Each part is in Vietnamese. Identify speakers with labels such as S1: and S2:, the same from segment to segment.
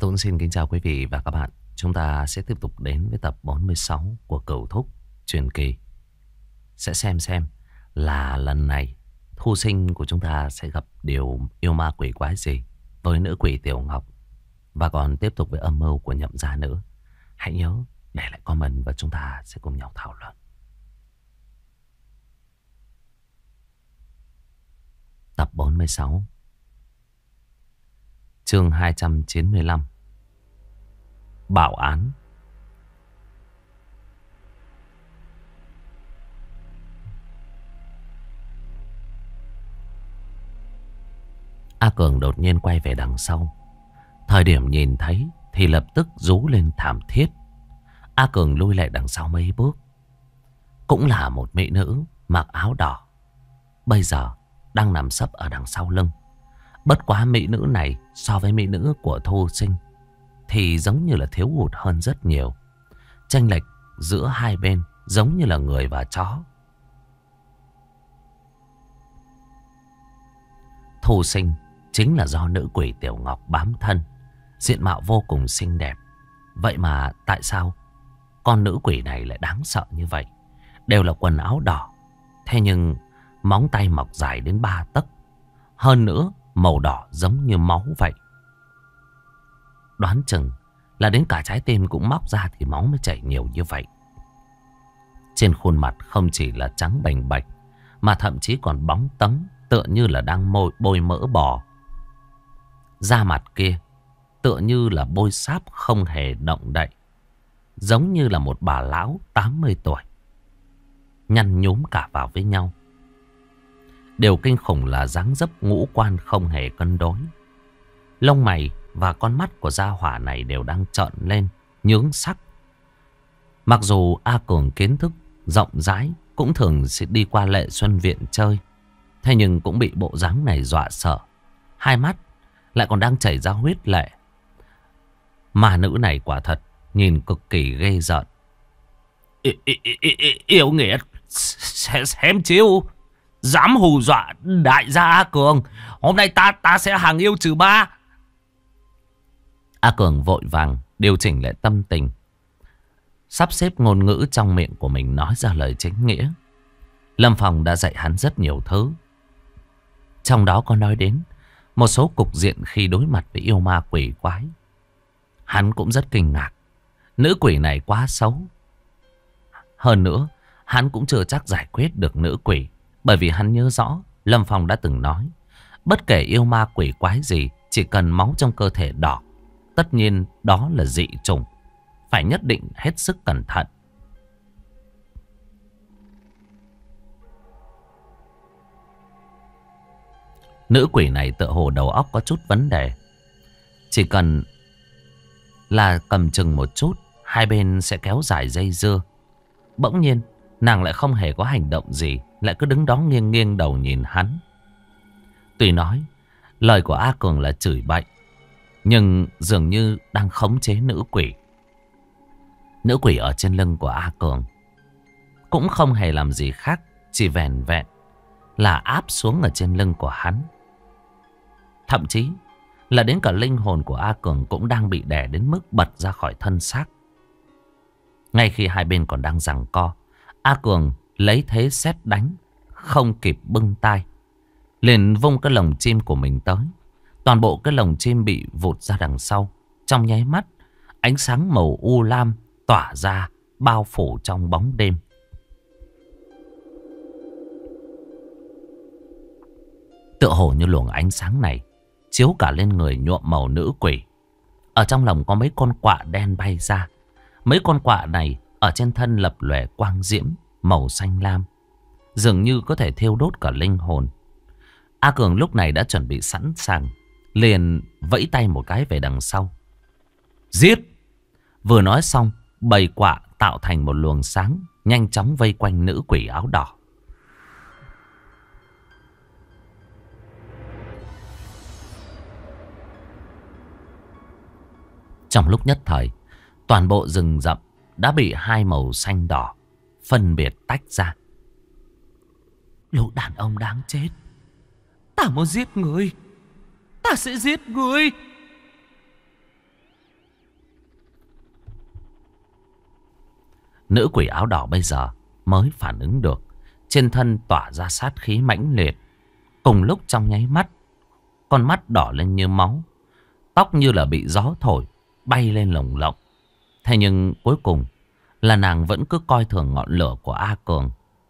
S1: Tôi cũng xin kính chào quý vị và các bạn. Chúng ta sẽ tiếp tục đến với tập 46 của Cửu Thúc Truyền Kỳ. Sẽ xem là lần này Thu Sinh của chúng ta sẽ gặp điều yêu ma quỷ quái gì với nữ quỷ Tiểu Ngọc, và còn tiếp tục với âm mưu của Nhậm gia nữa. Hãy nhớ để lại comment và chúng ta sẽ cùng nhau thảo luận. Tập 46, chương 295, Bảo án. A Cường đột nhiên quay về đằng sau. Thời điểm nhìn thấy thì lập tức rú lên thảm thiết. A Cường lui lại đằng sau mấy bước. Cũng là một mỹ nữ mặc áo đỏ, bây giờ đang nằm sấp ở đằng sau lưng. Bất quá mỹ nữ này so với mỹ nữ của Thu Sinh thì giống như là thiếu hụt hơn rất nhiều. Chênh lệch giữa hai bên giống như là người và chó. Thu Sinh chính là do nữ quỷ Tiểu Ngọc bám thân, diện mạo vô cùng xinh đẹp. Vậy mà tại sao con nữ quỷ này lại đáng sợ như vậy? Đều là quần áo đỏ, thế nhưng móng tay mọc dài đến 3 tấc. Hơn nữa màu đỏ giống như máu vậy. Đoán chừng là đến cả trái tim cũng móc ra thì máu mới chảy nhiều như vậy. Trên khuôn mặt không chỉ là trắng bềnh bạch, mà thậm chí còn bóng tấm, tựa như là đang bôi mỡ bò. Da mặt kia tựa như là bôi sáp không hề động đậy, giống như là một bà lão 80 tuổi, nhăn nhúm cả vào với nhau. Điều kinh khủng là dáng dấp ngũ quan không hề cân đối. Lông mày và con mắt của gia hỏa này đều đang trợn lên, nhướng sắc. Mặc dù A Cường kiến thức rộng rãi, cũng thường sẽ đi qua Lệ Xuân Viện chơi, thế nhưng cũng bị bộ dáng này dọa sợ. Hai mắt lại còn đang chảy ra huyết lệ. Mà nữ này quả thật nhìn cực kỳ ghê rợn. Yêu nghiệt, xem chiêu, dám hù dọa đại gia A Cường. Hôm nay ta sẽ hàng yêu trừ ba. A Cường vội vàng điều chỉnh lại tâm tình, sắp xếp ngôn ngữ trong miệng của mình nói ra lời chính nghĩa. Lâm Phong đã dạy hắn rất nhiều thứ, trong đó có nói đến một số cục diện khi đối mặt với yêu ma quỷ quái. Hắn cũng rất kinh ngạc, nữ quỷ này quá xấu. Hơn nữa hắn cũng chưa chắc giải quyết được nữ quỷ, bởi vì hắn nhớ rõ Lâm Phong đã từng nói, bất kể yêu ma quỷ quái gì, chỉ cần máu trong cơ thể đỏ, tất nhiên đó là dị chủng, phải nhất định hết sức cẩn thận. Nữ quỷ này tựa hồ đầu óc có chút vấn đề. Chỉ cần là cầm chừng một chút, hai bên sẽ kéo dài dây dưa. Bỗng nhiên nàng lại không hề có hành động gì, lại cứ đứng đó nghiêng nghiêng đầu nhìn hắn. Tuy nói lời của A Cường là chửi bậy, nhưng dường như đang khống chế nữ quỷ. Nữ quỷ ở trên lưng của A Cường cũng không hề làm gì khác, chỉ vẻn vẹn là áp xuống ở trên lưng của hắn. Thậm chí là đến cả linh hồn của A Cường cũng đang bị đè đến mức bật ra khỏi thân xác. Ngay khi hai bên còn đang giằng co, A Cường lấy thế sét đánh, không kịp bưng tay, liền vung cái lồng chim của mình tới. Toàn bộ cái lồng chim bị vụt ra đằng sau. Trong nháy mắt, ánh sáng màu u lam tỏa ra, bao phủ trong bóng đêm. Tựa hồ như luồng ánh sáng này chiếu cả lên người nhuộm màu nữ quỷ. Ở trong lồng có mấy con quạ đen bay ra. Mấy con quạ này ở trên thân lập lòe quang diễm màu xanh lam, dường như có thể thiêu đốt cả linh hồn. A Cường lúc này đã chuẩn bị sẵn sàng, liền vẫy tay một cái về đằng sau. Giết! Vừa nói xong, bầy quạ tạo thành một luồng sáng, nhanh chóng vây quanh nữ quỷ áo đỏ. Trong lúc nhất thời, toàn bộ rừng rậm đã bị hai màu xanh đỏ phân biệt tách ra. Lũ đàn ông đáng chết, ta muốn giết người, ta sẽ giết người. Nữ quỷ áo đỏ bây giờ mới phản ứng được. Trên thân tỏa ra sát khí mãnh liệt. Cùng lúc trong nháy mắt, con mắt đỏ lên như máu. Tóc như là bị gió thổi, bay lên lồng lộng. Thế nhưng cuối cùng là nàng vẫn cứ coi thường ngọn lửa của A Cường.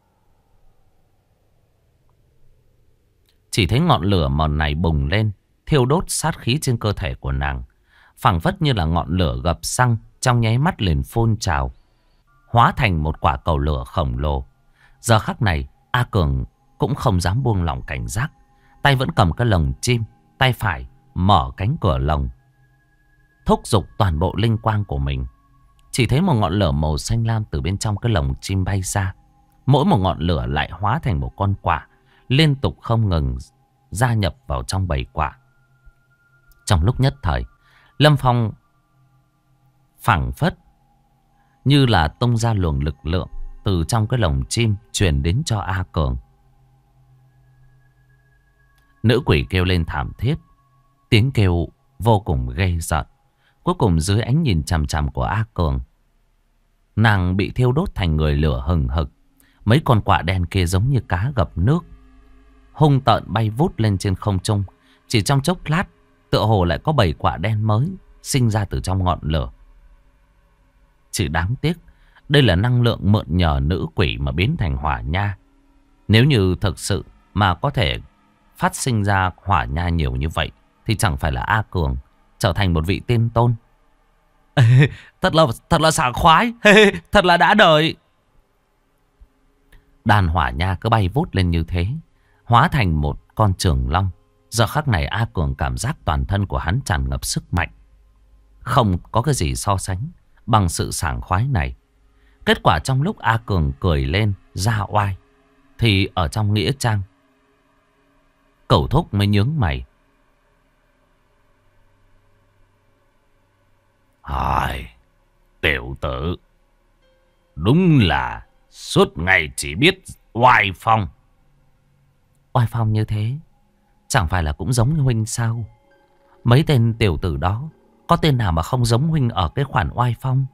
S1: Chỉ thấy ngọn lửa mòn này bùng lên, thiêu đốt sát khí trên cơ thể của nàng. Phảng phất như là ngọn lửa gập xăng, trong nháy mắt liền phun trào, hóa thành một quả cầu lửa khổng lồ. Giờ khắc này, A Cường cũng không dám buông lỏng cảnh giác. Tay vẫn cầm cái lồng chim, tay phải mở cánh cửa lồng, thúc giục toàn bộ linh quang của mình. Chỉ thấy một ngọn lửa màu xanh lam từ bên trong cái lồng chim bay ra. Mỗi một ngọn lửa lại hóa thành một con quạ, liên tục không ngừng gia nhập vào trong bầy quạ. Trong lúc nhất thời, Lâm Phong phảng phất như là tung ra luồng lực lượng từ trong cái lồng chim truyền đến cho A Cường. Nữ quỷ kêu lên thảm thiết, tiếng kêu vô cùng ghê rợn. Cuối cùng dưới ánh nhìn chằm chằm của A Cường, nàng bị thiêu đốt thành người lửa hừng hực. Mấy con quạ đen kia giống như cá gặp nước, hung tợn bay vút lên trên không trung. Chỉ trong chốc lát, tựa hồ lại có 7 quạ đen mới sinh ra từ trong ngọn lửa. Chỉ đáng tiếc, đây là năng lượng mượn nhờ nữ quỷ mà biến thành hỏa nha. Nếu như thực sự mà có thể phát sinh ra hỏa nha nhiều như vậy, thì chẳng phải là A Cường trở thành một vị tiên tôn. Thật là sảng khoái, thật là đã đời. Đàn hỏa nha cứ bay vút lên như thế, hóa thành một con trường long. Giờ khắc này A Cường cảm giác toàn thân của hắn tràn ngập sức mạnh. Không có cái gì so sánh bằng sự sảng khoái này. Kết quả trong lúc A Cường cười lên ra oai, thì ở trong nghĩa trang, Cẩu Thúc mới nhướng mày. Hỏi, tiểu tử, đúng là suốt ngày chỉ biết oai phong. Oai phong như thế chẳng phải là cũng giống như huynh sao? Mấy tên tiểu tử đó có tên nào mà không giống huynh ở cái khoản oai phong?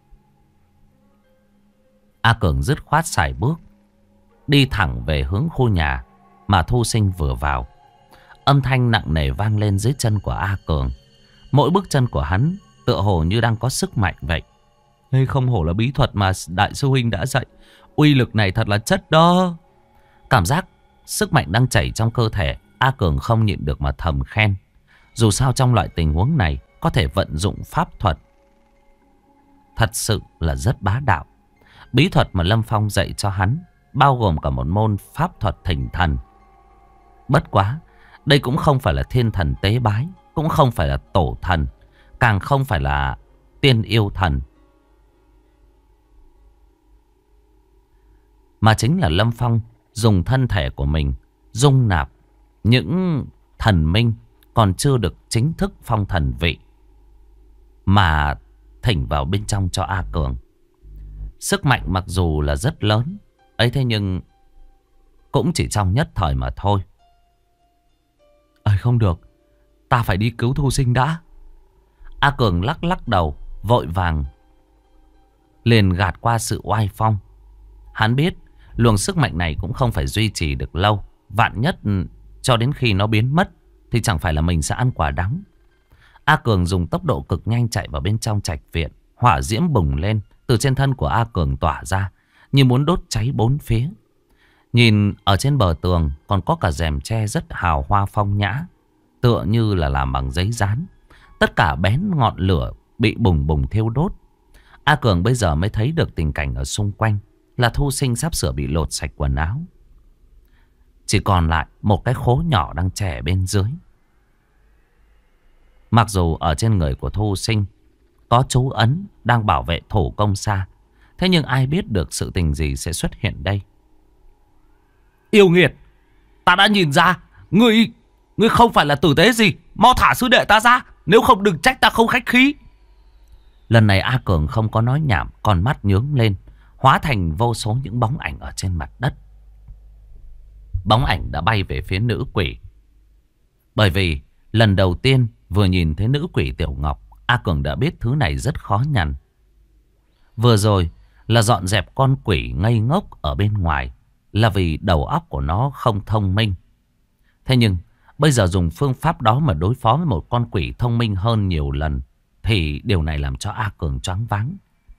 S1: A Cường dứt khoát sải bước, đi thẳng về hướng khu nhà mà Thu Sinh vừa vào. Âm thanh nặng nề vang lên dưới chân của A Cường. Mỗi bước chân của hắn tựa hồ như đang có sức mạnh vậy. Đây không hổ là bí thuật mà đại sư huynh đã dạy. Uy lực này thật là chất đó. Cảm giác sức mạnh đang chảy trong cơ thể, A Cường không nhịn được mà thầm khen. Dù sao trong loại tình huống này, có thể vận dụng pháp thuật thật sự là rất bá đạo. Bí thuật mà Lâm Phong dạy cho hắn bao gồm cả một môn pháp thuật thỉnh thần. Bất quá, đây cũng không phải là thiên thần tế bái, cũng không phải là tổ thần, càng không phải là tiên yêu thần, mà chính là Lâm Phong dùng thân thể của mình dung nạp những thần minh còn chưa được chính thức phong thần vị mà thỉnh vào bên trong cho A Cường. Sức mạnh mặc dù là rất lớn ấy, thế nhưng cũng chỉ trong nhất thời mà thôi. Không được, ta phải đi cứu Thu Sinh đã. A Cường lắc lắc đầu, vội vàng liền gạt qua sự oai phong. Hắn biết luồng sức mạnh này cũng không phải duy trì được lâu. Vạn nhất cho đến khi nó biến mất thì chẳng phải là mình sẽ ăn quả đắng. A Cường dùng tốc độ cực nhanh chạy vào bên trong trạch viện. Hỏa diễm bùng lên từ trên thân của A Cường tỏa ra, như muốn đốt cháy bốn phía. Nhìn ở trên bờ tường còn có cả rèm tre rất hào hoa phong nhã, tựa như là làm bằng giấy dán. Tất cả bén ngọn lửa bị bùng bùng thiêu đốt. A Cường bây giờ mới thấy được tình cảnh ở xung quanh là Thu Sinh sắp sửa bị lột sạch quần áo. Chỉ còn lại một cái khố nhỏ đang chẻ bên dưới. Mặc dù ở trên người của Thu Sinh có chú ấn đang bảo vệ thủ công xa, thế nhưng ai biết được sự tình gì sẽ xuất hiện đây. Yêu nghiệt, ta đã nhìn ra Ngươi không phải là tử tế gì. Mau thả sư đệ ta ra, nếu không đừng trách ta không khách khí. Lần này A Cường không có nói nhảm, con mắt nhướng lên, hóa thành vô số những bóng ảnh ở trên mặt đất. Bóng ảnh đã bay về phía nữ quỷ. Bởi vì lần đầu tiên vừa nhìn thấy nữ quỷ Tiểu Ngọc, A Cường đã biết thứ này rất khó nhằn. Vừa rồi là dọn dẹp con quỷ ngây ngốc ở bên ngoài, là vì đầu óc của nó không thông minh. Thế nhưng bây giờ dùng phương pháp đó mà đối phó với một con quỷ thông minh hơn nhiều lần, thì điều này làm cho A Cường choáng váng.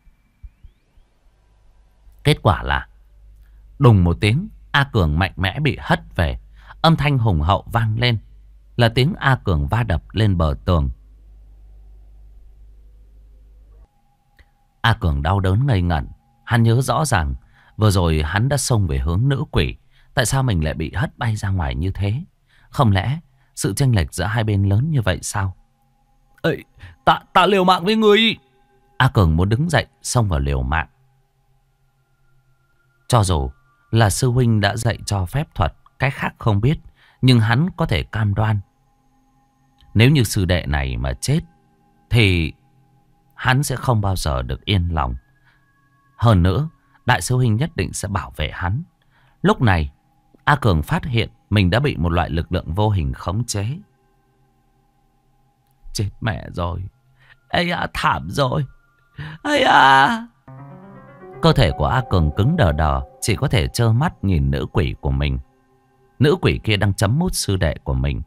S1: Kết quả là đùng một tiếng, A Cường mạnh mẽ bị hất về. Âm thanh hùng hậu vang lên, là tiếng A Cường va đập lên bờ tường. A Cường đau đớn ngây ngẩn. Hắn nhớ rõ ràng vừa rồi hắn đã xông về hướng nữ quỷ. Tại sao mình lại bị hất bay ra ngoài như thế? Không lẽ sự chênh lệch giữa hai bên lớn như vậy sao? Ê, ta liều mạng với người. A Cường muốn đứng dậy xông vào liều mạng. Cho dù là sư huynh đã dạy cho phép thuật, cái khác không biết, nhưng hắn có thể cam đoan, nếu như sư đệ này mà chết thì hắn sẽ không bao giờ được yên lòng. Hơn nữa, đại sư huynh nhất định sẽ bảo vệ hắn. Lúc này, A Cường phát hiện mình đã bị một loại lực lượng vô hình khống chế. Chết mẹ rồi. Ây à, thảm rồi. Ây à. Cơ thể của A Cường cứng đờ đờ, chỉ có thể trơ mắt nhìn nữ quỷ của mình. Nữ quỷ kia đang chấm mút sư đệ của mình.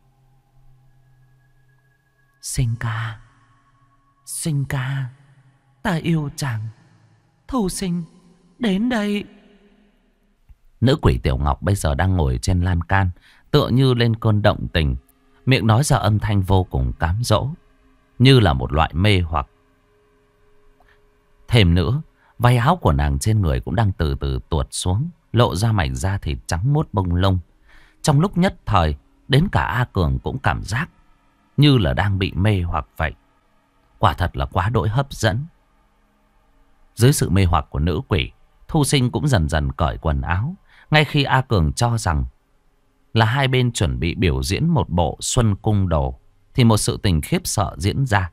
S1: Sinh ca, sinh ca, ta yêu chàng. Thu sinh, đến đây. Nữ quỷ Tiểu Ngọc bây giờ đang ngồi trên lan can, tựa như lên cơn động tình. Miệng nói ra âm thanh vô cùng cám dỗ, như là một loại mê hoặc. Thêm nữa, váy áo của nàng trên người cũng đang từ từ tuột xuống, lộ ra mảnh da thịt trắng muốt bông lông. Trong lúc nhất thời, đến cả A Cường cũng cảm giác như là đang bị mê hoặc vậy. Quả thật là quá đỗi hấp dẫn. Dưới sự mê hoặc của nữ quỷ, Thu Sinh cũng dần dần cởi quần áo. Ngay khi A Cường cho rằng là hai bên chuẩn bị biểu diễn một bộ Xuân Cung Đồ, thì một sự tình khiếp sợ diễn ra.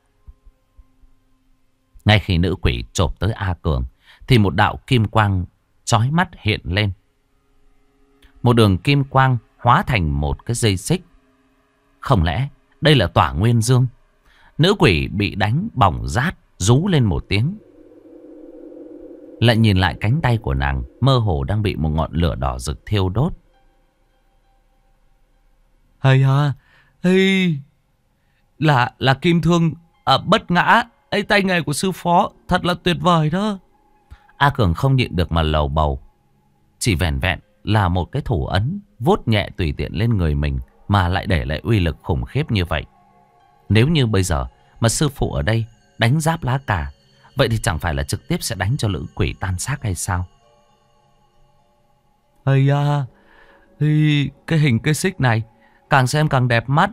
S1: Ngay khi nữ quỷ chộp tới A Cường, thì một đạo kim quang chói mắt hiện lên. Một đường kim quang hóa thành một cái dây xích. Không lẽ đây là Tỏa Nguyên Dương? Nữ quỷ bị đánh bỏng rát, rú lên một tiếng. Lại nhìn lại cánh tay của nàng, mơ hồ đang bị một ngọn lửa đỏ rực thiêu đốt. Hay à, hay là kim thương bất ngã. Ấy, tay nghề của sư phó thật là tuyệt vời đó. A Cường không nhịn được mà lầu bầu. Chỉ vẻn vẹn là một cái thủ ấn vuốt nhẹ tùy tiện lên người mình mà lại để lại uy lực khủng khiếp như vậy. Nếu như bây giờ mà sư phụ ở đây đánh giáp lá cà, vậy thì chẳng phải là trực tiếp sẽ đánh cho lữ quỷ tan xác hay sao? Ây da, cái hình cây xích này càng xem càng đẹp mắt.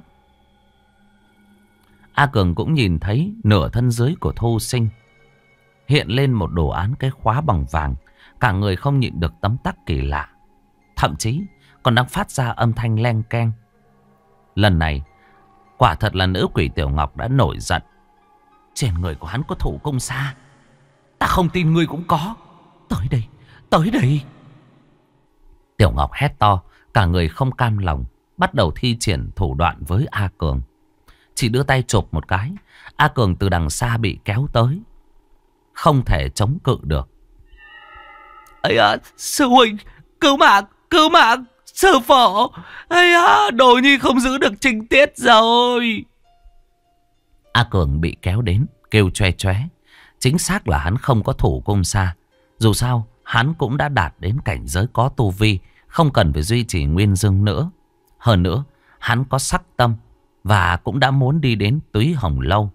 S1: A Cường cũng nhìn thấy nửa thân dưới của Thu Sinh hiện lên một đồ án cái khóa bằng vàng. Cả người không nhịn được tấm tắc kỳ lạ, thậm chí còn đang phát ra âm thanh leng keng. Lần này quả thật là nữ quỷ Tiểu Ngọc đã nổi giận. Trên người của hắn có thủ công xa, ta không tin ngươi cũng có. Tới đây, tới đây. Tiểu Ngọc hét to, cả người không cam lòng, bắt đầu thi triển thủ đoạn với A Cường. Chỉ đưa tay chộp một cái, A Cường từ đằng xa bị kéo tới, không thể chống cự được. Ây à, sư huynh, cứu mạng, cứu mạng, sư phụ. Ây à, đồ nhi không giữ được trình tiết rồi. A Cường bị kéo đến, kêu choe choé. Chính xác là hắn không có thủ cung xa. Dù sao, hắn cũng đã đạt đến cảnh giới có tu vi, không cần phải duy trì nguyên dương nữa. Hơn nữa, hắn có sắc tâm và cũng đã muốn đi đến Túy Hồng Lâu.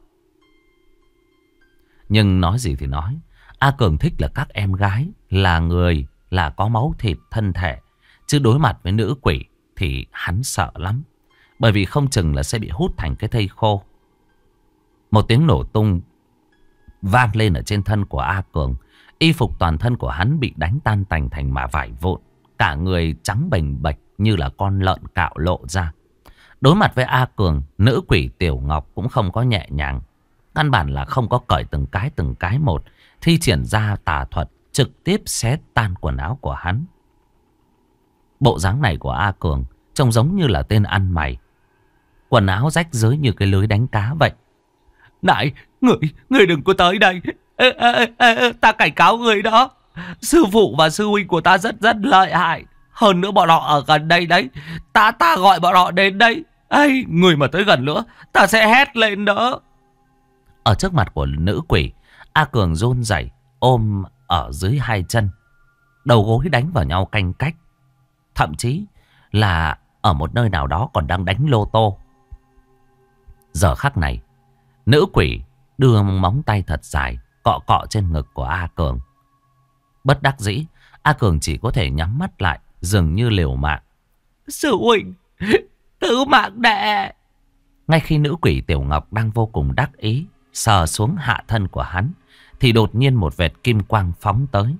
S1: Nhưng nói gì thì nói, A Cường thích là các em gái, là người, là có máu thịt thân thể. Chứ đối mặt với nữ quỷ thì hắn sợ lắm. Bởi vì không chừng là sẽ bị hút thành cái thây khô. Một tiếng nổ tung vang lên ở trên thân của A Cường. Y phục toàn thân của hắn bị đánh tan tành thành mả vải vụn. Cả người trắng bềnh bệch như là con lợn cạo lộ ra. Đối mặt với A Cường, nữ quỷ Tiểu Ngọc cũng không có nhẹ nhàng. Căn bản là không có cởi từng cái một. Thi triển ra tà thuật, trực tiếp xé tan quần áo của hắn. Bộ dáng này của A Cường trông giống như là tên ăn mày. Quần áo rách rưới như cái lưới đánh cá vậy. Này, người đừng có tới đây. Ta cảnh cáo người đó.
S2: Sư phụ và sư huynh của ta rất rất lợi hại. Hơn nữa bọn họ ở gần đây đấy. Ta gọi bọn họ đến đây. Ây, người mà tới gần nữa, ta sẽ hét lên đó.
S1: Ở trước mặt của nữ quỷ, A Cường run rẩy ôm ở dưới hai chân, đầu gối đánh vào nhau canh cách. Thậm chí là ở một nơi nào đó còn đang đánh lô tô. Giờ khắc này, nữ quỷ đưa móng tay thật dài cọ cọ trên ngực của A Cường. Bất đắc dĩ, A Cường chỉ có thể nhắm mắt lại, dường như liều mạng.
S2: Sư huynh, cứu mạng đệ.
S1: Ngay khi nữ quỷ Tiểu Ngọc đang vô cùng đắc ý sờ xuống hạ thân của hắn, thì đột nhiên một vệt kim quang phóng tới.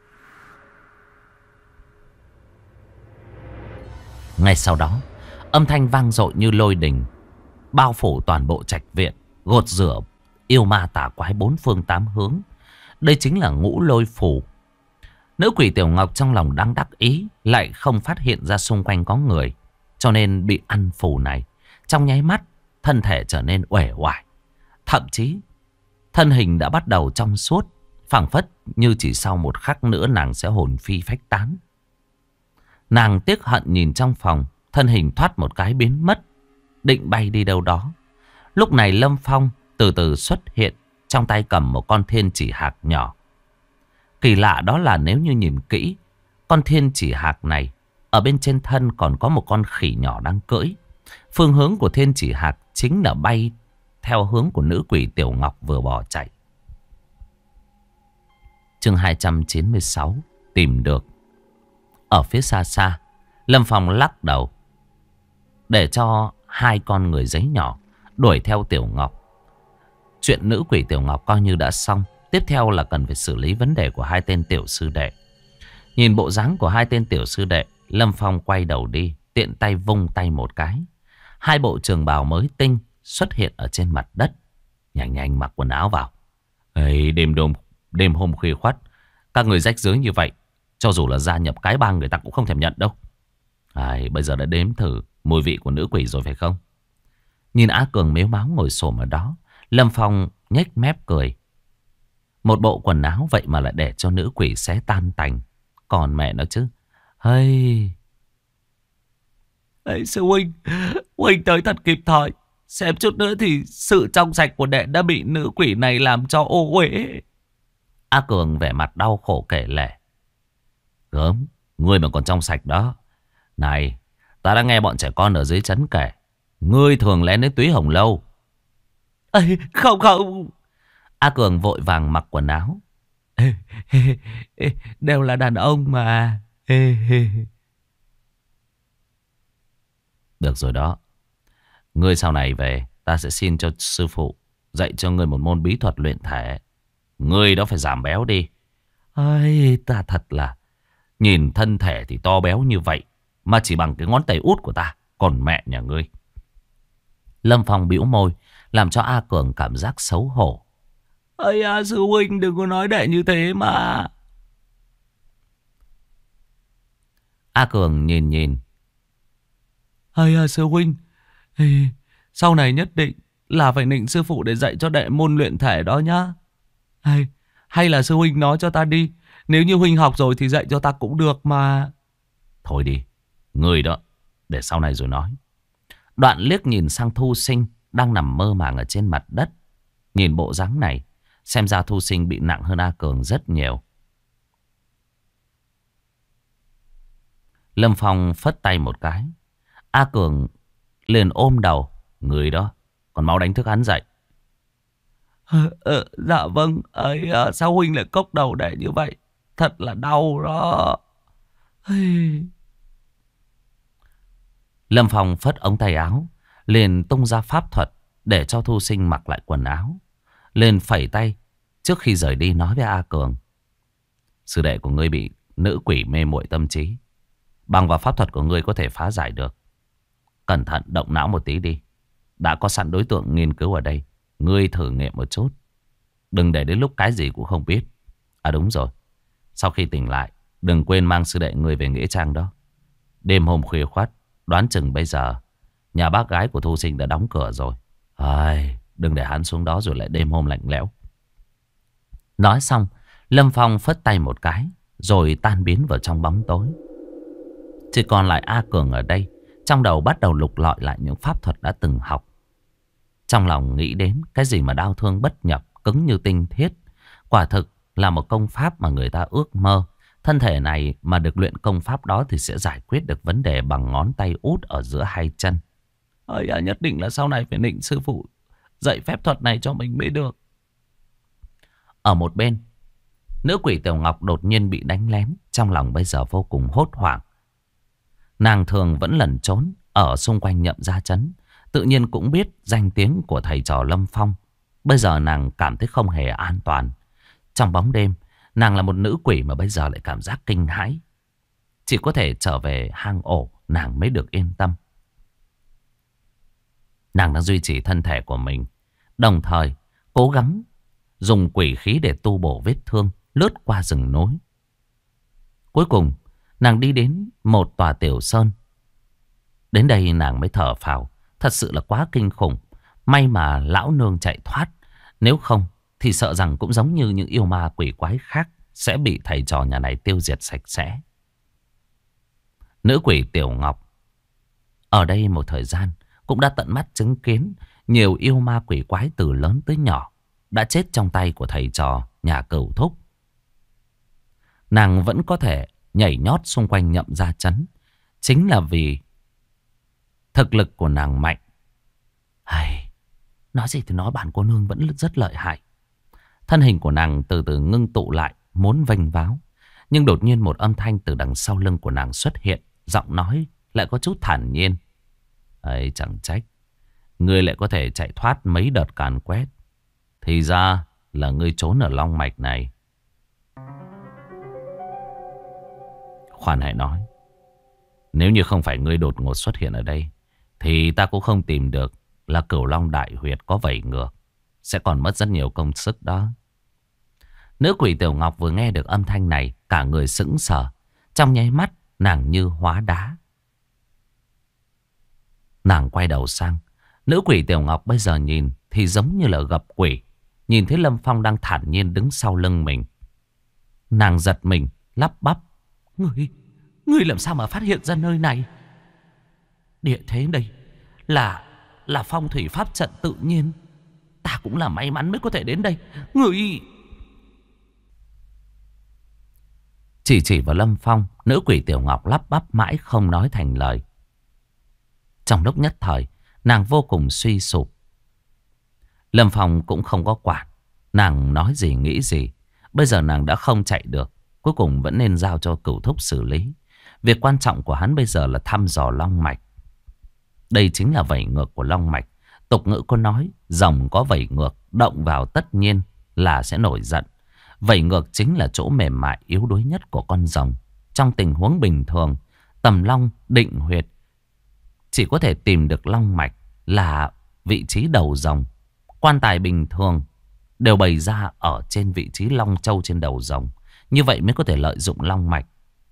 S1: Ngay sau đó, âm thanh vang dội như lôi đình, bao phủ toàn bộ trạch viện, gột rửa yêu ma tà quái bốn phương tám hướng. Đây chính là ngũ lôi phù. Nữ quỷ Tiểu Ngọc trong lòng đang đắc ý, lại không phát hiện ra xung quanh có người, cho nên bị ăn phù này. Trong nháy mắt, thân thể trở nên uể oải. Thậm chí, thân hình đã bắt đầu trong suốt, phảng phất như chỉ sau một khắc nữa nàng sẽ hồn phi phách tán. Nàng tiếc hận nhìn trong phòng, thân hình thoát một cái biến mất, định bay đi đâu đó. Lúc này Lâm Phong từ từ xuất hiện, trong tay cầm một con thiên chỉ hạc nhỏ. Kỳ lạ đó là nếu như nhìn kỹ, con thiên chỉ hạc này ở bên trên thân còn có một con khỉ nhỏ đang cưỡi. Phương hướng của thiên chỉ hạc chính là bay theo hướng của nữ quỷ Tiểu Ngọc vừa bỏ chạy. Chương 296 tìm được. Ở phía xa xa, Lâm Phong lắc đầu để cho hai con người giấy nhỏ đuổi theo Tiểu Ngọc. Chuyện nữ quỷ Tiểu Ngọc coi như đã xong. Tiếp theo là cần phải xử lý vấn đề của hai tên tiểu sư đệ. Nhìn bộ dáng của hai tên tiểu sư đệ, Lâm Phong quay đầu đi, tiện tay vung tay một cái. Hai bộ trường bào mới tinh xuất hiện ở trên mặt đất. Nhanh nhanh mặc quần áo vào. Ê, đêm hôm khuya khoắt, các người rách rưới như vậy, cho dù là gia nhập cái bang người ta cũng không thèm nhận đâu. Bây giờ đã đếm thử mùi vị của nữ quỷ rồi phải không? Nhìn Á Cường mếu máo ngồi xổm ở đó, Lâm Phong nhếch mép cười. Một bộ quần áo vậy mà lại để cho nữ quỷ xé tan tành. Còn mẹ nó chứ. Ây,
S2: Sư huynh tới thật kịp thời. Xem chút nữa thì sự trong sạch của đệ đã bị nữ quỷ này làm cho ô uế.
S1: A Cường vẻ mặt đau khổ kể lể. Gớm, ngươi mà còn trong sạch đó. Này, ta đã nghe bọn trẻ con ở dưới trấn kể, ngươi thường lén đến túy hồng lâu.
S2: Không.
S1: A Cường vội vàng mặc quần áo.
S2: Đều là đàn ông mà.
S1: Được rồi đó. Ngươi sau này về, ta sẽ xin cho sư phụ dạy cho ngươi một môn bí thuật luyện thể. Ngươi đó phải giảm béo đi. Ta thật là nhìn thân thể thì to béo như vậy, mà chỉ bằng cái ngón tay út của ta. Còn mẹ nhà ngươi. Lâm Phong bĩu môi, làm cho A Cường cảm giác xấu hổ.
S2: Sư huynh đừng có nói đệ như thế mà.
S1: A Cường nhìn.
S2: Sư huynh, sau này nhất định là phải nịnh sư phụ để dạy cho đệ môn luyện thể đó nhá. Hay là sư huynh nói cho ta đi. Nếu như huynh học rồi thì dạy cho ta cũng được mà.
S1: Thôi đi, ngươi đó, để sau này rồi nói. Đoạn liếc nhìn sang Thu Sinh đang nằm mơ màng ở trên mặt đất. Nhìn bộ dáng này, xem ra Thu Sinh bị nặng hơn A Cường rất nhiều. Lâm Phong phất tay một cái. A Cường liền ôm đầu. Người đó, còn mau đánh thức hắn dậy.
S2: Dạ vâng. Sao huynh lại cốc đầu để như vậy? Thật là đau đó.
S1: Lâm Phong phất ống tay áo, liền tung ra pháp thuật để cho Thu Sinh mặc lại quần áo. Liền phẩy tay trước khi rời đi nói với A Cường. Sư đệ của ngươi bị nữ quỷ mê muội tâm trí. Bằng vào pháp thuật của ngươi có thể phá giải được. Cẩn thận động não một tí đi. Đã có sẵn đối tượng nghiên cứu ở đây. Ngươi thử nghiệm một chút. Đừng để đến lúc cái gì cũng không biết. Đúng rồi. Sau khi tỉnh lại, đừng quên mang sư đệ ngươi về nghĩa trang đó. Đêm hôm khuya khoắt, đoán chừng bây giờ nhà bác gái của Thu Sinh đã đóng cửa rồi. Đừng để hắn xuống đó rồi lại đêm hôm lạnh lẽo. Nói xong, Lâm Phong phất tay một cái, rồi tan biến vào trong bóng tối. Chỉ còn lại A Cường ở đây, trong đầu bắt đầu lục lọi lại những pháp thuật đã từng học. Trong lòng nghĩ đến cái gì mà đau thương bất nhập, cứng như tinh thiết. Quả thực là một công pháp mà người ta ước mơ. Thân thể này mà được luyện công pháp đó thì sẽ giải quyết được vấn đề bằng ngón tay út ở giữa hai chân. Ơi à, nhất định là sau này phải nịnh sư phụ dạy phép thuật này cho mình mới được. Ở một bên, nữ quỷ Tiểu Ngọc đột nhiên bị đánh lén. Trong lòng bây giờ vô cùng hốt hoảng. Nàng thường vẫn lẩn trốn ở xung quanh Nhậm Gia Trấn. Tự nhiên cũng biết danh tiếng của thầy trò Lâm Phong. Bây giờ nàng cảm thấy không hề an toàn. Trong bóng đêm, nàng là một nữ quỷ mà bây giờ lại cảm giác kinh hãi. Chỉ có thể trở về hang ổ, nàng mới được yên tâm. Nàng đang duy trì thân thể của mình, đồng thời cố gắng dùng quỷ khí để tu bổ vết thương, lướt qua rừng núi. Cuối cùng, nàng đi đến một tòa tiểu sơn. Đến đây nàng mới thở phào. Thật sự là quá kinh khủng. May mà lão nương chạy thoát. Nếu không thì sợ rằng cũng giống như những yêu ma quỷ quái khác, sẽ bị thầy trò nhà này tiêu diệt sạch sẽ. Nữ quỷ Tiểu Ngọc ở đây một thời gian cũng đã tận mắt chứng kiến nhiều yêu ma quỷ quái từ lớn tới nhỏ đã chết trong tay của thầy trò nhà Cửu Thúc. Nàng vẫn có thể nhảy nhót xung quanh Nhậm Gia Trấn, chính là vì thực lực của nàng mạnh. Nói gì thì nói, bản cô nương vẫn rất lợi hại. Thân hình của nàng từ từ ngưng tụ lại, muốn vênh váo. Nhưng đột nhiên một âm thanh từ đằng sau lưng của nàng xuất hiện. Giọng nói lại có chút thản nhiên. Chẳng trách ngươi lại có thể chạy thoát mấy đợt càn quét. Thì ra là ngươi trốn ở Long Mạch này. Khoan hãy nói, nếu như không phải ngươi đột ngột xuất hiện ở đây thì ta cũng không tìm được là Cửu Long Đại Huyệt có vảy ngược. Sẽ còn mất rất nhiều công sức đó. Nữ quỷ Tiểu Ngọc vừa nghe được âm thanh này, cả người sững sờ. Trong nháy mắt nàng như hóa đá. Nàng quay đầu sang. Nữ quỷ Tiểu Ngọc bây giờ nhìn thì giống như là gặp quỷ. Nhìn thấy Lâm Phong đang thản nhiên đứng sau lưng mình. Nàng giật mình, lắp bắp. Ngươi làm sao mà phát hiện ra nơi này? Địa thế đây là phong thủy pháp trận tự nhiên. Ta cũng là may mắn mới có thể đến đây. Ngươi... Chỉ vào Lâm Phong, nữ quỷ Tiểu Ngọc lắp bắp mãi không nói thành lời. Trong lúc nhất thời, nàng vô cùng suy sụp. Lâm Phong cũng không có quản. Nàng nói gì nghĩ gì. Bây giờ nàng đã không chạy được. Cuối cùng vẫn nên giao cho Cửu Thúc xử lý. Việc quan trọng của hắn bây giờ là thăm dò Long Mạch. Đây chính là vảy ngược của Long Mạch. Tục ngữ có nói, rồng có vảy ngược, động vào tất nhiên là sẽ nổi giận. Vảy ngược chính là chỗ mềm mại yếu đuối nhất của con rồng. Trong tình huống bình thường, tầm long định huyệt chỉ có thể tìm được Long Mạch là vị trí đầu rồng. Quan tài bình thường đều bày ra ở trên vị trí long châu trên đầu rồng. Như vậy mới có thể lợi dụng Long Mạch.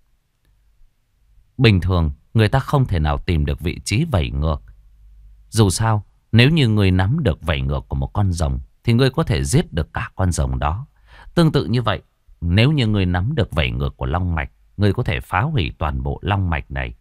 S1: Bình thường người ta không thể nào tìm được vị trí vảy ngược. Dù sao, nếu như người nắm được vảy ngược của một con rồng thì người có thể giết được cả con rồng đó. Tương tự như vậy, nếu như người nắm được vảy ngược của Long Mạch, người có thể phá hủy toàn bộ Long Mạch này.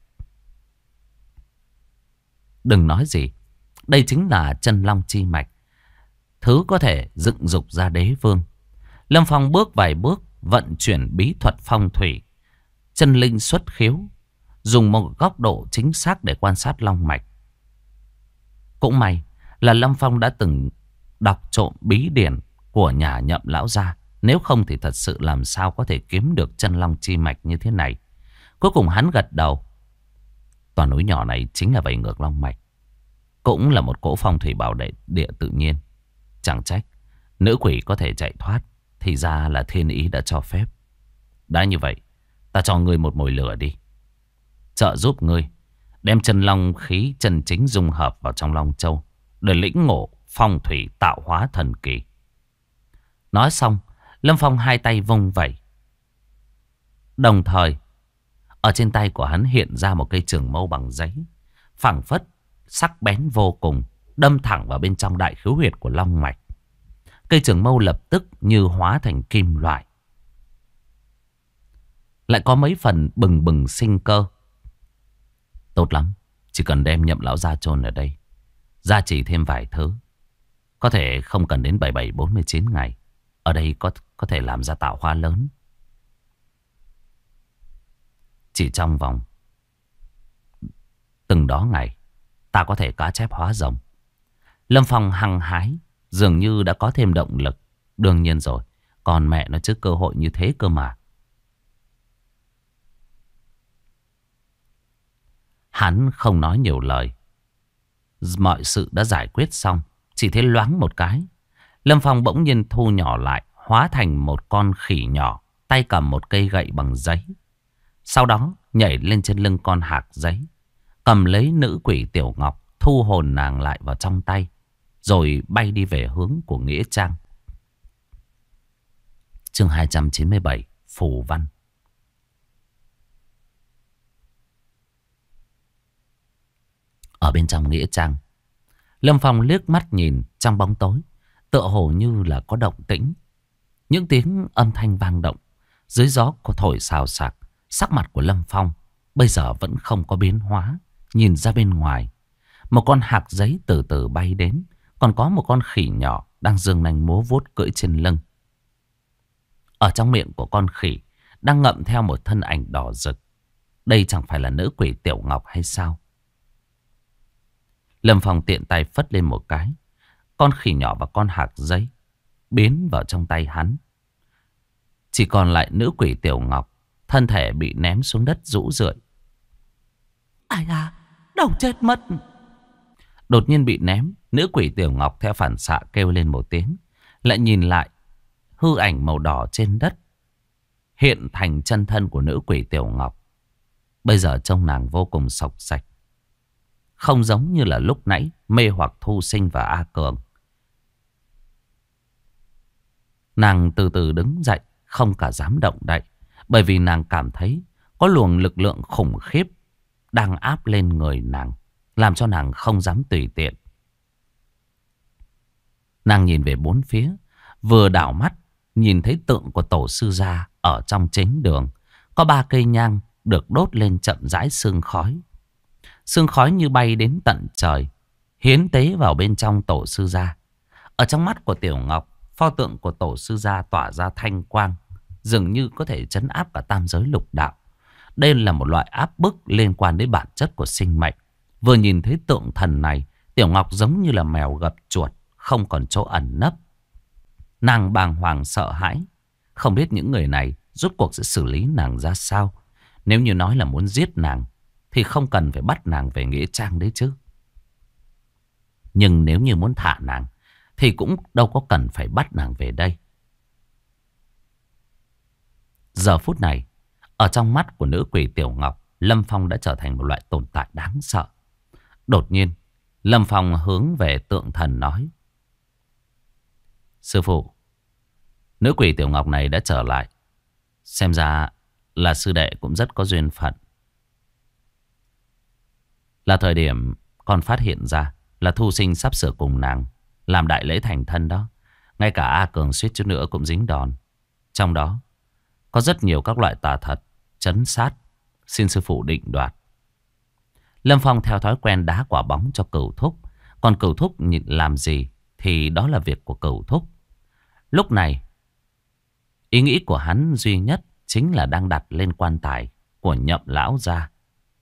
S1: Đừng nói gì, đây chính là chân long chi mạch, thứ có thể dựng dục ra đế vương. Lâm Phong bước vài bước, vận chuyển bí thuật phong thủy, chân linh xuất khiếu, dùng một góc độ chính xác để quan sát Long Mạch. Cũng may là Lâm Phong đã từng đọc trộm bí điển của nhà Nhậm lão gia. Nếu không thì thật sự làm sao có thể kiếm được chân long chi mạch như thế này. Cuối cùng hắn gật đầu. Toàn núi nhỏ này chính là vảy ngược Long Mạch. Cũng là một cỗ phong thủy bảo đệ địa tự nhiên. Chẳng trách nữ quỷ có thể chạy thoát. Thì ra là thiên ý đã cho phép. Đã như vậy, ta cho ngươi một mồi lửa đi. Trợ giúp ngươi đem chân long khí chân chính dung hợp vào trong Long Châu, để lĩnh ngộ phong thủy tạo hóa thần kỳ. Nói xong, Lâm Phong hai tay vung vẩy. Đồng thời, ở trên tay của hắn hiện ra một cây trường mâu bằng giấy, phảng phất, sắc bén vô cùng, đâm thẳng vào bên trong đại khứu huyệt của Long Mạch. Cây trường mâu lập tức như hóa thành kim loại, lại có mấy phần bừng bừng sinh cơ. Tốt lắm, chỉ cần đem Nhậm lão gia chôn ở đây, gia trì thêm vài thứ, có thể không cần đến 77-49 ngày. Ở đây có thể làm ra tạo hóa lớn. Chỉ trong vòng từng đó ngày, ta có thể cá chép hóa rồng. Lâm Phong hăng hái, dường như đã có thêm động lực. Đương nhiên rồi, còn mẹ nó chứ cơ hội như thế cơ mà. Hắn không nói nhiều lời. Mọi sự đã giải quyết xong. Chỉ thấy loáng một cái, Lâm Phong bỗng nhiên thu nhỏ lại, hóa thành một con khỉ nhỏ, tay cầm một cây gậy bằng giấy. Sau đó nhảy lên trên lưng con hạc giấy, cầm lấy nữ quỷ Tiểu Ngọc, thu hồn nàng lại vào trong tay, rồi bay đi về hướng của Nghĩa Trang. Chương 297, Phù Văn. Ở bên trong Nghĩa Trang, Lâm Phong liếc mắt nhìn trong bóng tối, tựa hồ như là có động tĩnh. Những tiếng âm thanh vang động, dưới gió có thổi xào xạc. Sắc mặt của Lâm Phong bây giờ vẫn không có biến hóa. Nhìn ra bên ngoài, một con hạc giấy từ từ bay đến, còn có một con khỉ nhỏ đang giương nanh múa vuốt cưỡi trên lưng. Ở trong miệng của con khỉ đang ngậm theo một thân ảnh đỏ rực. Đây chẳng phải là nữ quỷ Tiểu Ngọc hay sao? Lâm Phong tiện tay phất lên một cái, con khỉ nhỏ và con hạc giấy biến vào trong tay hắn. Chỉ còn lại nữ quỷ Tiểu Ngọc, thân thể bị ném xuống đất rũ rượi. Ai à, đầu chết mất. Đột nhiên bị ném, nữ quỷ Tiểu Ngọc theo phản xạ kêu lên một tiếng. Lại nhìn lại, hư ảnh màu đỏ trên đất hiện thành chân thân của nữ quỷ Tiểu Ngọc. Bây giờ trông nàng vô cùng sộc sạch, không giống như là lúc nãy mê hoặc Thu Sinh và A Cường. Nàng từ từ đứng dậy, không cả dám động đậy, bởi vì nàng cảm thấy có luồng lực lượng khủng khiếp đang áp lên người nàng, làm cho nàng không dám tùy tiện. Nàng nhìn về bốn phía, vừa đảo mắt nhìn thấy tượng của tổ sư gia ở trong chính đường. Có 3 cây nhang được đốt lên chậm rãi sương khói. Sương khói như bay đến tận trời, hiến tế vào bên trong tổ sư gia. Ở trong mắt của Tiểu Ngọc, pho tượng của tổ sư gia tỏa ra thanh quang, dường như có thể trấn áp cả tam giới lục đạo. Đây là một loại áp bức liên quan đến bản chất của sinh mệnh. Vừa nhìn thấy tượng thần này, Tiểu Ngọc giống như là mèo gặp chuột, không còn chỗ ẩn nấp. Nàng bàng hoàng sợ hãi, không biết những người này rốt cuộc sẽ xử lý nàng ra sao. Nếu như nói là muốn giết nàng thì không cần phải bắt nàng về Nghĩa Trang đấy chứ. Nhưng nếu như muốn thả nàng thì cũng đâu có cần phải bắt nàng về đây. Giờ phút này, ở trong mắt của nữ quỷ Tiểu Ngọc, Lâm Phong đã trở thành một loại tồn tại đáng sợ. Đột nhiên, Lâm Phong hướng về tượng thần nói: Sư phụ, nữ quỷ Tiểu Ngọc này đã trở lại. Xem ra là sư đệ cũng rất có duyên phận. Là thời điểm con phát hiện ra là Thu Sinh sắp sửa cùng nàng làm đại lễ thành thân đó. Ngay cả A Cường suýt chút nữa cũng dính đòn. Trong đó có rất nhiều các loại tà thuật trấn sát, xin sư phụ định đoạt. Lâm Phong theo thói quen đá quả bóng cho Cửu Thúc. Còn Cửu Thúc nhịn làm gì thì đó là việc của Cửu Thúc. Lúc này, ý nghĩ của hắn duy nhất chính là đang đặt lên quan tài của Nhậm lão gia.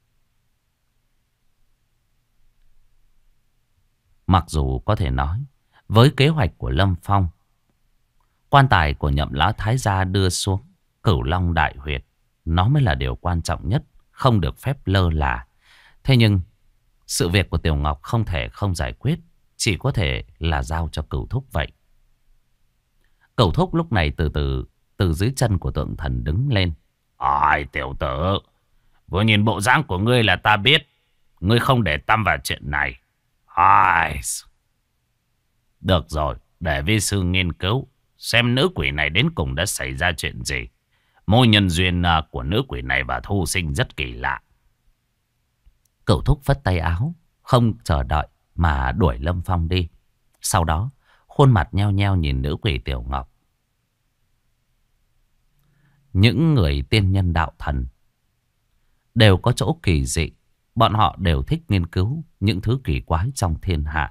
S1: Mặc dù có thể nói, với kế hoạch của Lâm Phong, quan tài của Nhậm lão thái gia đưa xuống Cửu Long Đại Huyệt, nó mới là điều quan trọng nhất, không được phép lơ là. Thế nhưng, sự việc của Tiểu Ngọc không thể không giải quyết, chỉ có thể là giao cho Cửu Thúc vậy. Cửu Thúc lúc này từ dưới chân của tượng thần đứng lên. Ai tiểu tử, vừa nhìn bộ dáng của ngươi là ta biết ngươi không để tâm vào chuyện này. Ai... Được rồi, để vi sư nghiên cứu xem nữ quỷ này đến cùng đã xảy ra chuyện gì. Mối nhân duyên của nữ quỷ này và Thu Sinh rất kỳ lạ. Cửu Thúc phất tay áo, không chờ đợi mà đuổi Lâm Phong đi. Sau đó, khuôn mặt nheo nheo nhìn nữ quỷ Tiểu Ngọc. những người tiên nhân đạo thần đều có chỗ kỳ dị. Bọn họ đều thích nghiên cứu những thứ kỳ quái trong thiên hạ.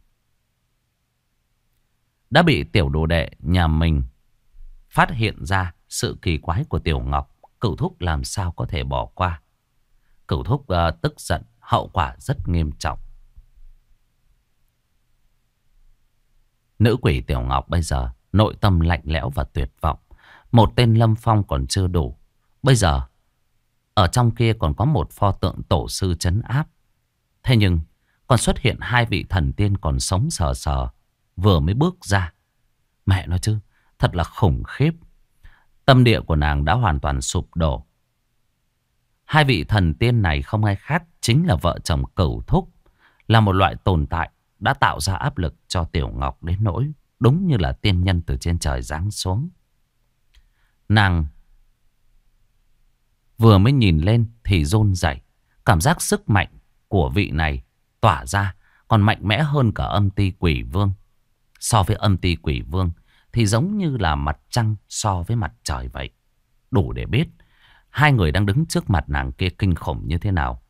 S1: Đã bị tiểu đồ đệ nhà mình phát hiện ra sự kỳ quái của Tiểu Ngọc, Cửu Thúc làm sao có thể bỏ qua. Cửu Thúc tức giận, hậu quả rất nghiêm trọng. Nữ quỷ Tiểu Ngọc bây giờ nội tâm lạnh lẽo và tuyệt vọng. Một tên Lâm Phong còn chưa đủ. Bây giờ ở trong kia còn có một pho tượng tổ sư trấn áp. Thế nhưng còn xuất hiện hai vị thần tiên còn sống sờ sờ, vừa mới bước ra. Mẹ nói chứ, thật là khủng khiếp. Tâm địa của nàng đã hoàn toàn sụp đổ. Hai vị thần tiên này không ai khác chính là vợ chồng Cửu Thúc, là một loại tồn tại đã tạo ra áp lực cho Tiểu Ngọc đến nỗi đúng như là tiên nhân từ trên trời giáng xuống. Nàng vừa mới nhìn lên thì run rẩy, cảm giác sức mạnh của vị này tỏa ra còn mạnh mẽ hơn cả âm ti quỷ vương. So với âm ti quỷ vương thì giống như là mặt trăng so với mặt trời vậy. Đủ để biết hai người đang đứng trước mặt nàng kia kinh khủng như thế nào.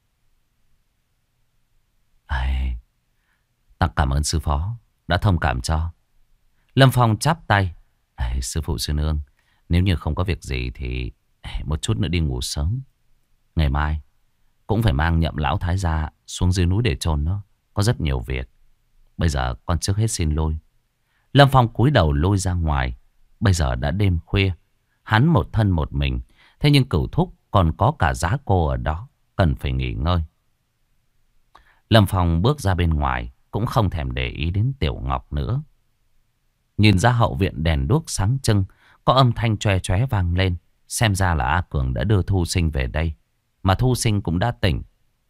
S1: Ta cảm ơn sư phó đã thông cảm cho. Lâm Phong chắp tay. Sư phụ sư nương, nếu như không có việc gì thì một chút nữa đi ngủ sớm. Ngày mai cũng phải mang Nhậm lão thái gia xuống dưới núi để chôn nó. Có rất nhiều việc. Bây giờ con trước hết xin lôi. Lâm Phong cúi đầu lôi ra ngoài. Bây giờ đã đêm khuya, hắn một thân một mình. Thế nhưng Cửu Thúc còn có cả Giá Cô ở đó, cần phải nghỉ ngơi. Lâm Phong bước ra bên ngoài, cũng không thèm để ý đến Tiểu Ngọc nữa. Nhìn ra hậu viện đèn đuốc sáng trưng, có âm thanh choe choé vang lên. Xem ra là A Cường đã đưa Thu Sinh về đây, mà Thu Sinh cũng đã tỉnh.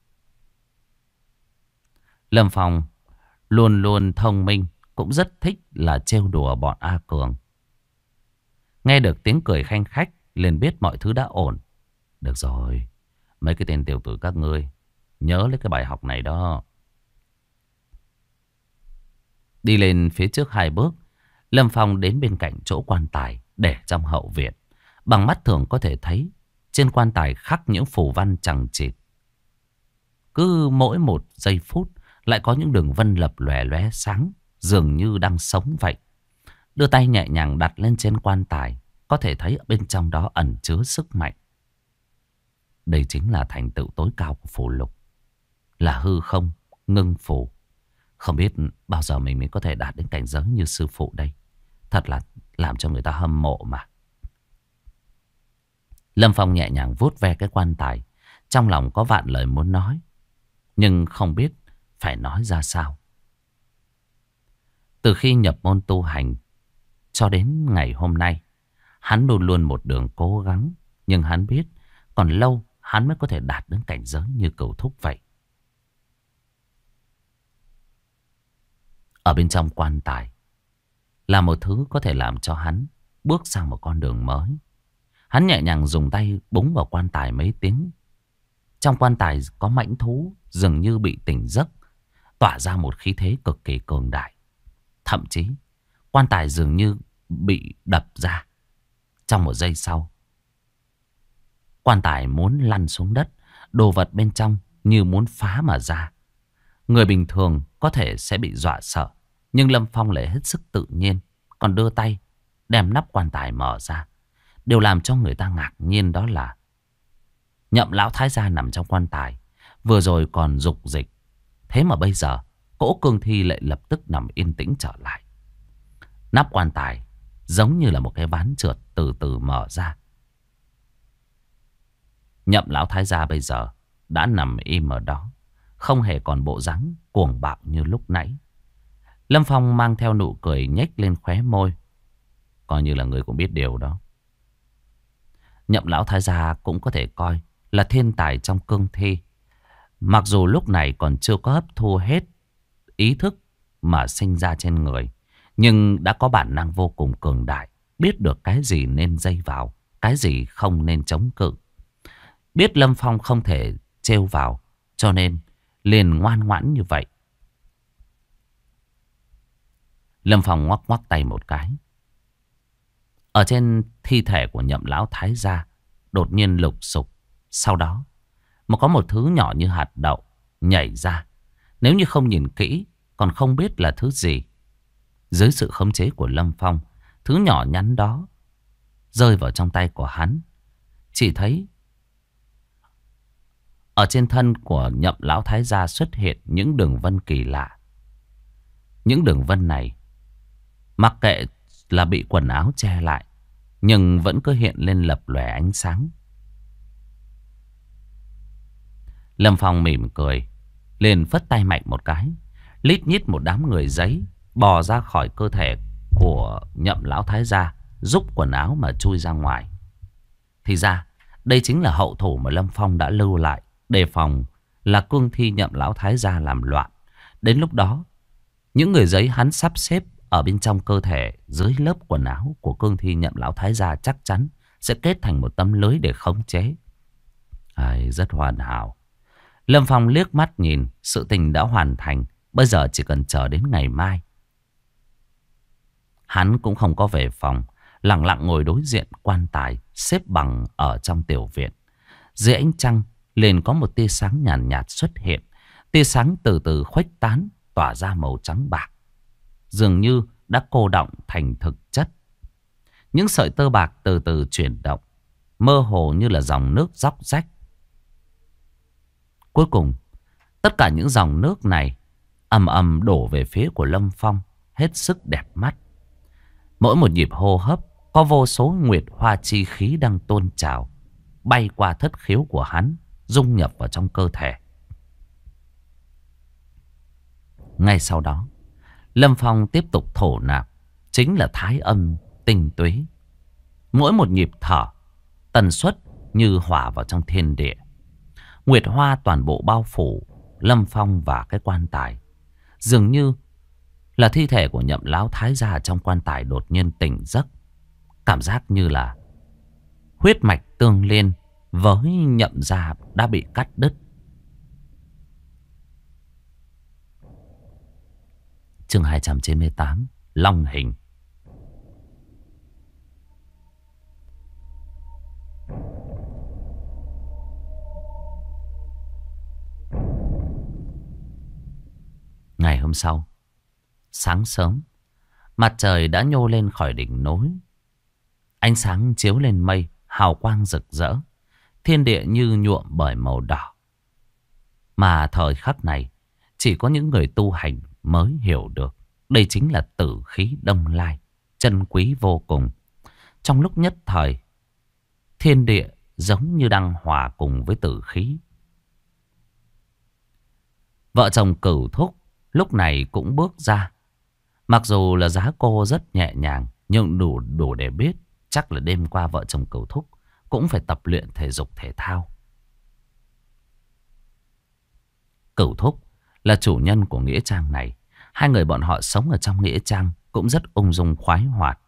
S1: Lâm Phong luôn luôn thông minh, cũng rất thích là trêu đùa bọn A Cường. Nghe được tiếng cười khanh khách, liền biết mọi thứ đã ổn. Được rồi, mấy cái tên tiểu tử các ngươi nhớ lấy cái bài học này đó. Đi lên phía trước 2 bước, Lâm Phong đến bên cạnh chỗ quan tài để trong hậu viện. Bằng mắt thường có thể thấy trên quan tài khắc những phù văn chằng chịt. Cứ mỗi một giây phút lại có những đường vân lập lòe lóe sáng, dường như đang sống vậy. Đưa tay nhẹ nhàng đặt lên trên quan tài, có thể thấy bên trong đó ẩn chứa sức mạnh. Đây chính là thành tựu tối cao của phù lục, là hư không ngưng phù. Không biết bao giờ mình mới có thể đạt đến cảnh giới như sư phụ đây. Thật là làm cho người ta hâm mộ mà. Lâm Phong nhẹ nhàng vuốt ve cái quan tài, trong lòng có vạn lời muốn nói, nhưng không biết phải nói ra sao. Từ khi nhập môn tu hành cho đến ngày hôm nay, hắn luôn luôn một đường cố gắng. Nhưng hắn biết còn lâu hắn mới có thể đạt đến cảnh giới như Cửu Thúc vậy. Ở bên trong quan tài là một thứ có thể làm cho hắn bước sang một con đường mới. Hắn nhẹ nhàng dùng tay búng vào quan tài mấy tiếng. Trong quan tài có mãnh thú dường như bị tỉnh giấc, tỏa ra một khí thế cực kỳ cường đại. Thậm chí quan tài dường như bị đập ra. Trong một giây sau, quan tài muốn lăn xuống đất, đồ vật bên trong như muốn phá mà ra. Người bình thường có thể sẽ bị dọa sợ, nhưng Lâm Phong lại hết sức tự nhiên, còn đưa tay đem nắp quan tài mở ra. Điều làm cho người ta ngạc nhiên đó là Nhậm lão thái gia nằm trong quan tài, vừa rồi còn dục dịch, thế mà bây giờ cỗ cương thi lại lập tức nằm yên tĩnh trở lại. Nắp quan tài giống như là một cái ván trượt từ từ mở ra. Nhậm lão thái gia bây giờ đã nằm im ở đó, không hề còn bộ dáng cuồng bạo như lúc nãy. Lâm Phong mang theo nụ cười nhếch lên khóe môi, coi như là người cũng biết điều đó. Nhậm lão thái gia cũng có thể coi là thiên tài trong cương thi. Mặc dù lúc này còn chưa có hấp thu hết ý thức mà sinh ra trên người, nhưng đã có bản năng vô cùng cường đại, biết được cái gì nên dây vào, cái gì không nên chống cự. Biết Lâm Phong không thể trêu vào, cho nên liền ngoan ngoãn như vậy. Lâm Phong ngoắc ngoắc tay một cái. Ở trên thi thể của Nhậm lão thái gia đột nhiên lục sục. Sau đó có một thứ nhỏ như hạt đậu nhảy ra. Nếu như không nhìn kỹ còn không biết là thứ gì. Dưới sự khống chế của Lâm Phong, thứ nhỏ nhắn đó rơi vào trong tay của hắn. Chỉ thấy ở trên thân của Nhậm lão thái gia xuất hiện những đường vân kỳ lạ. Những đường vân này, mặc kệ là bị quần áo che lại, nhưng vẫn cứ hiện lên lập lòe ánh sáng. Lâm Phong mỉm cười, liền phất tay mạnh một cái. Lít nhít một đám người giấy bò ra khỏi cơ thể của Nhậm lão thái gia, rúc quần áo mà chui ra ngoài. Thì ra đây chính là hậu thủ mà Lâm Phong đã lưu lại, đề phòng là cương thi Nhậm lão thái gia làm loạn. Đến lúc đó, những người giấy hắn sắp xếp ở bên trong cơ thể, dưới lớp quần áo của cương thi Nhậm lão thái gia chắc chắn sẽ kết thành một tấm lưới để khống chế. Rất hoàn hảo. Lâm Phong liếc mắt nhìn, sự tình đã hoàn thành. Bây giờ chỉ cần chờ đến ngày mai. Hắn cũng không có về phòng, lặng lặng ngồi đối diện quan tài xếp bằng ở trong tiểu viện. Dưới ánh trăng liền có một tia sáng nhàn nhạt xuất hiện. Tia sáng từ từ khuếch tán, tỏa ra màu trắng bạc, dường như đã cô đọng thành thực chất. Những sợi tơ bạc từ từ chuyển động, mơ hồ như là dòng nước róc rách. Cuối cùng, tất cả những dòng nước này ầm ầm đổ về phía của Lâm Phong, hết sức đẹp mắt. Mỗi một nhịp hô hấp có vô số nguyệt hoa chi khí đang tôn trào, bay qua thất khiếu của hắn, dung nhập vào trong cơ thể. Ngay sau đó, Lâm Phong tiếp tục thổ nạp, chính là thái âm tinh túy. Mỗi một nhịp thở, tần suất như hòa vào trong thiên địa. Nguyệt hoa toàn bộ bao phủ Lâm Phong và cái quan tài. Dường như là thi thể của Nhậm lão thái gia trong quan tài đột nhiên tỉnh giấc. Cảm giác như là huyết mạch tương liên với Nhậm gia đã bị cắt đứt. Chương 298, Long hình. Ngày hôm sau, sáng sớm, mặt trời đã nhô lên khỏi đỉnh núi. Ánh sáng chiếu lên mây, hào quang rực rỡ. Thiên địa như nhuộm bởi màu đỏ. Mà thời khắc này, chỉ có những người tu hành mới hiểu được. Đây chính là tử khí Đông Lai, chân quý vô cùng. Trong lúc nhất thời, thiên địa giống như đang hòa cùng với tử khí. Vợ chồng Cửu Thúc lúc này cũng bước ra. Mặc dù là giá cô rất nhẹ nhàng, nhưng đủ để biết chắc là đêm qua vợ chồng Cửu Thúc cũng phải tập luyện thể dục thể thao. Cửu Thúc là chủ nhân của nghĩa trang này. Hai người bọn họ sống ở trong nghĩa trang cũng rất ung dung khoái hoạt.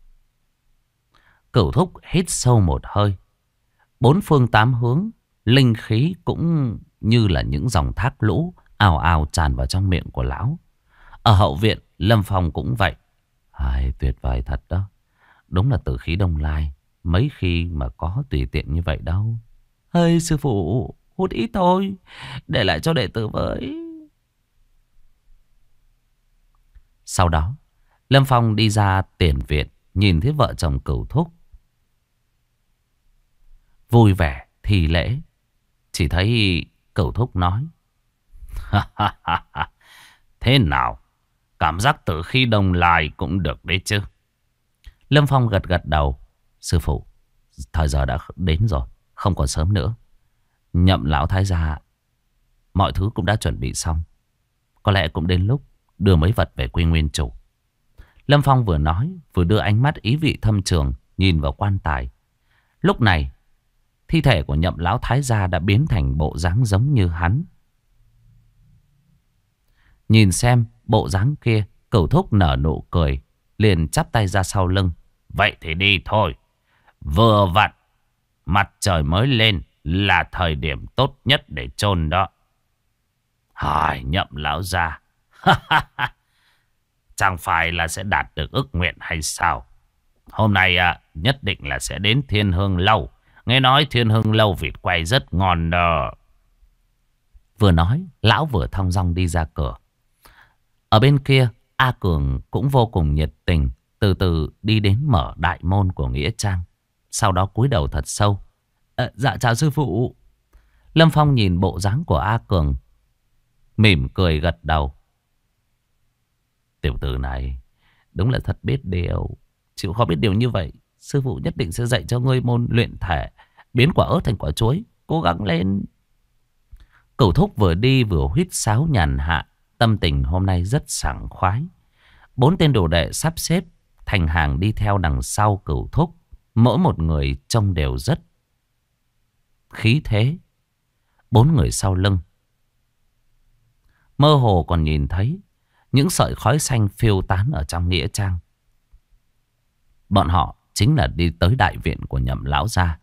S1: Cửu Thúc hít sâu một hơi. Bốn phương tám hướng, linh khí cũng như là những dòng thác lũ ào ào tràn vào trong miệng của lão. Ở hậu viện, Lâm Phong cũng vậy. Tuyệt vời thật đó. Đúng là tử khí Đông Lai, mấy khi mà có tùy tiện như vậy đâu. Sư phụ, hút ít thôi, để lại cho đệ tử với. Sau đó, Lâm Phong đi ra tiền viện, nhìn thấy vợ chồng Cửu Thúc vui vẻ thì lễ. Chỉ thấy Cửu Thúc nói: Thế nào? Cảm giác tử khí Đông Lai cũng được đấy chứ? Lâm Phong gật gật đầu. Sư phụ, thời giờ đã đến rồi, không còn sớm nữa. Nhậm lão thái gia mọi thứ cũng đã chuẩn bị xong. Có lẽ cũng đến lúc đưa mấy vật về quy nguyên chủ. Lâm Phong vừa nói vừa đưa ánh mắt ý vị thâm trường nhìn vào quan tài. Lúc này, thi thể của Nhậm lão thái gia đã biến thành bộ dáng giống như hắn. Nhìn xem bộ dáng kia, Cửu Thúc nở nụ cười, liền chắp tay ra sau lưng. Vậy thì đi thôi. Vừa vặn mặt trời mới lên là thời điểm tốt nhất để chôn đó. Nhậm lão gia chẳng phải là sẽ đạt được ước nguyện hay sao? Hôm nay nhất định là sẽ đến Thiên Hương Lâu. Nghe nói Thiên Hương Lâu vịt quay rất ngon đó.
S2: Vừa nói, lão vừa thong dong đi ra cửa. Ở bên kia, A Cường cũng vô cùng nhiệt tình, từ từ đi đến mở đại môn của nghĩa trang. Sau đó cúi đầu thật sâu. Dạ chào sư phụ. Lâm Phong nhìn bộ dáng của A Cường, mỉm cười gật đầu. Tiểu tử này đúng là thật biết điều. Chịu khó biết điều như vậy, sư phụ nhất định sẽ dạy cho ngươi môn luyện thể, biến quả ớt thành quả chuối. Cố gắng lên. Cửu Thúc vừa đi vừa huýt sáo nhàn hạ, tâm tình hôm nay rất sảng khoái. 4 tên đồ đệ sắp xếp thành hàng đi theo đằng sau Cửu Thúc. Mỗi một người trông đều rất khí thế. 4 người sau lưng mơ hồ còn nhìn thấy những sợi khói xanh phiêu tán ở trong nghĩa trang. Bọn họ chính là đi tới đại viện của Nhậm lão gia.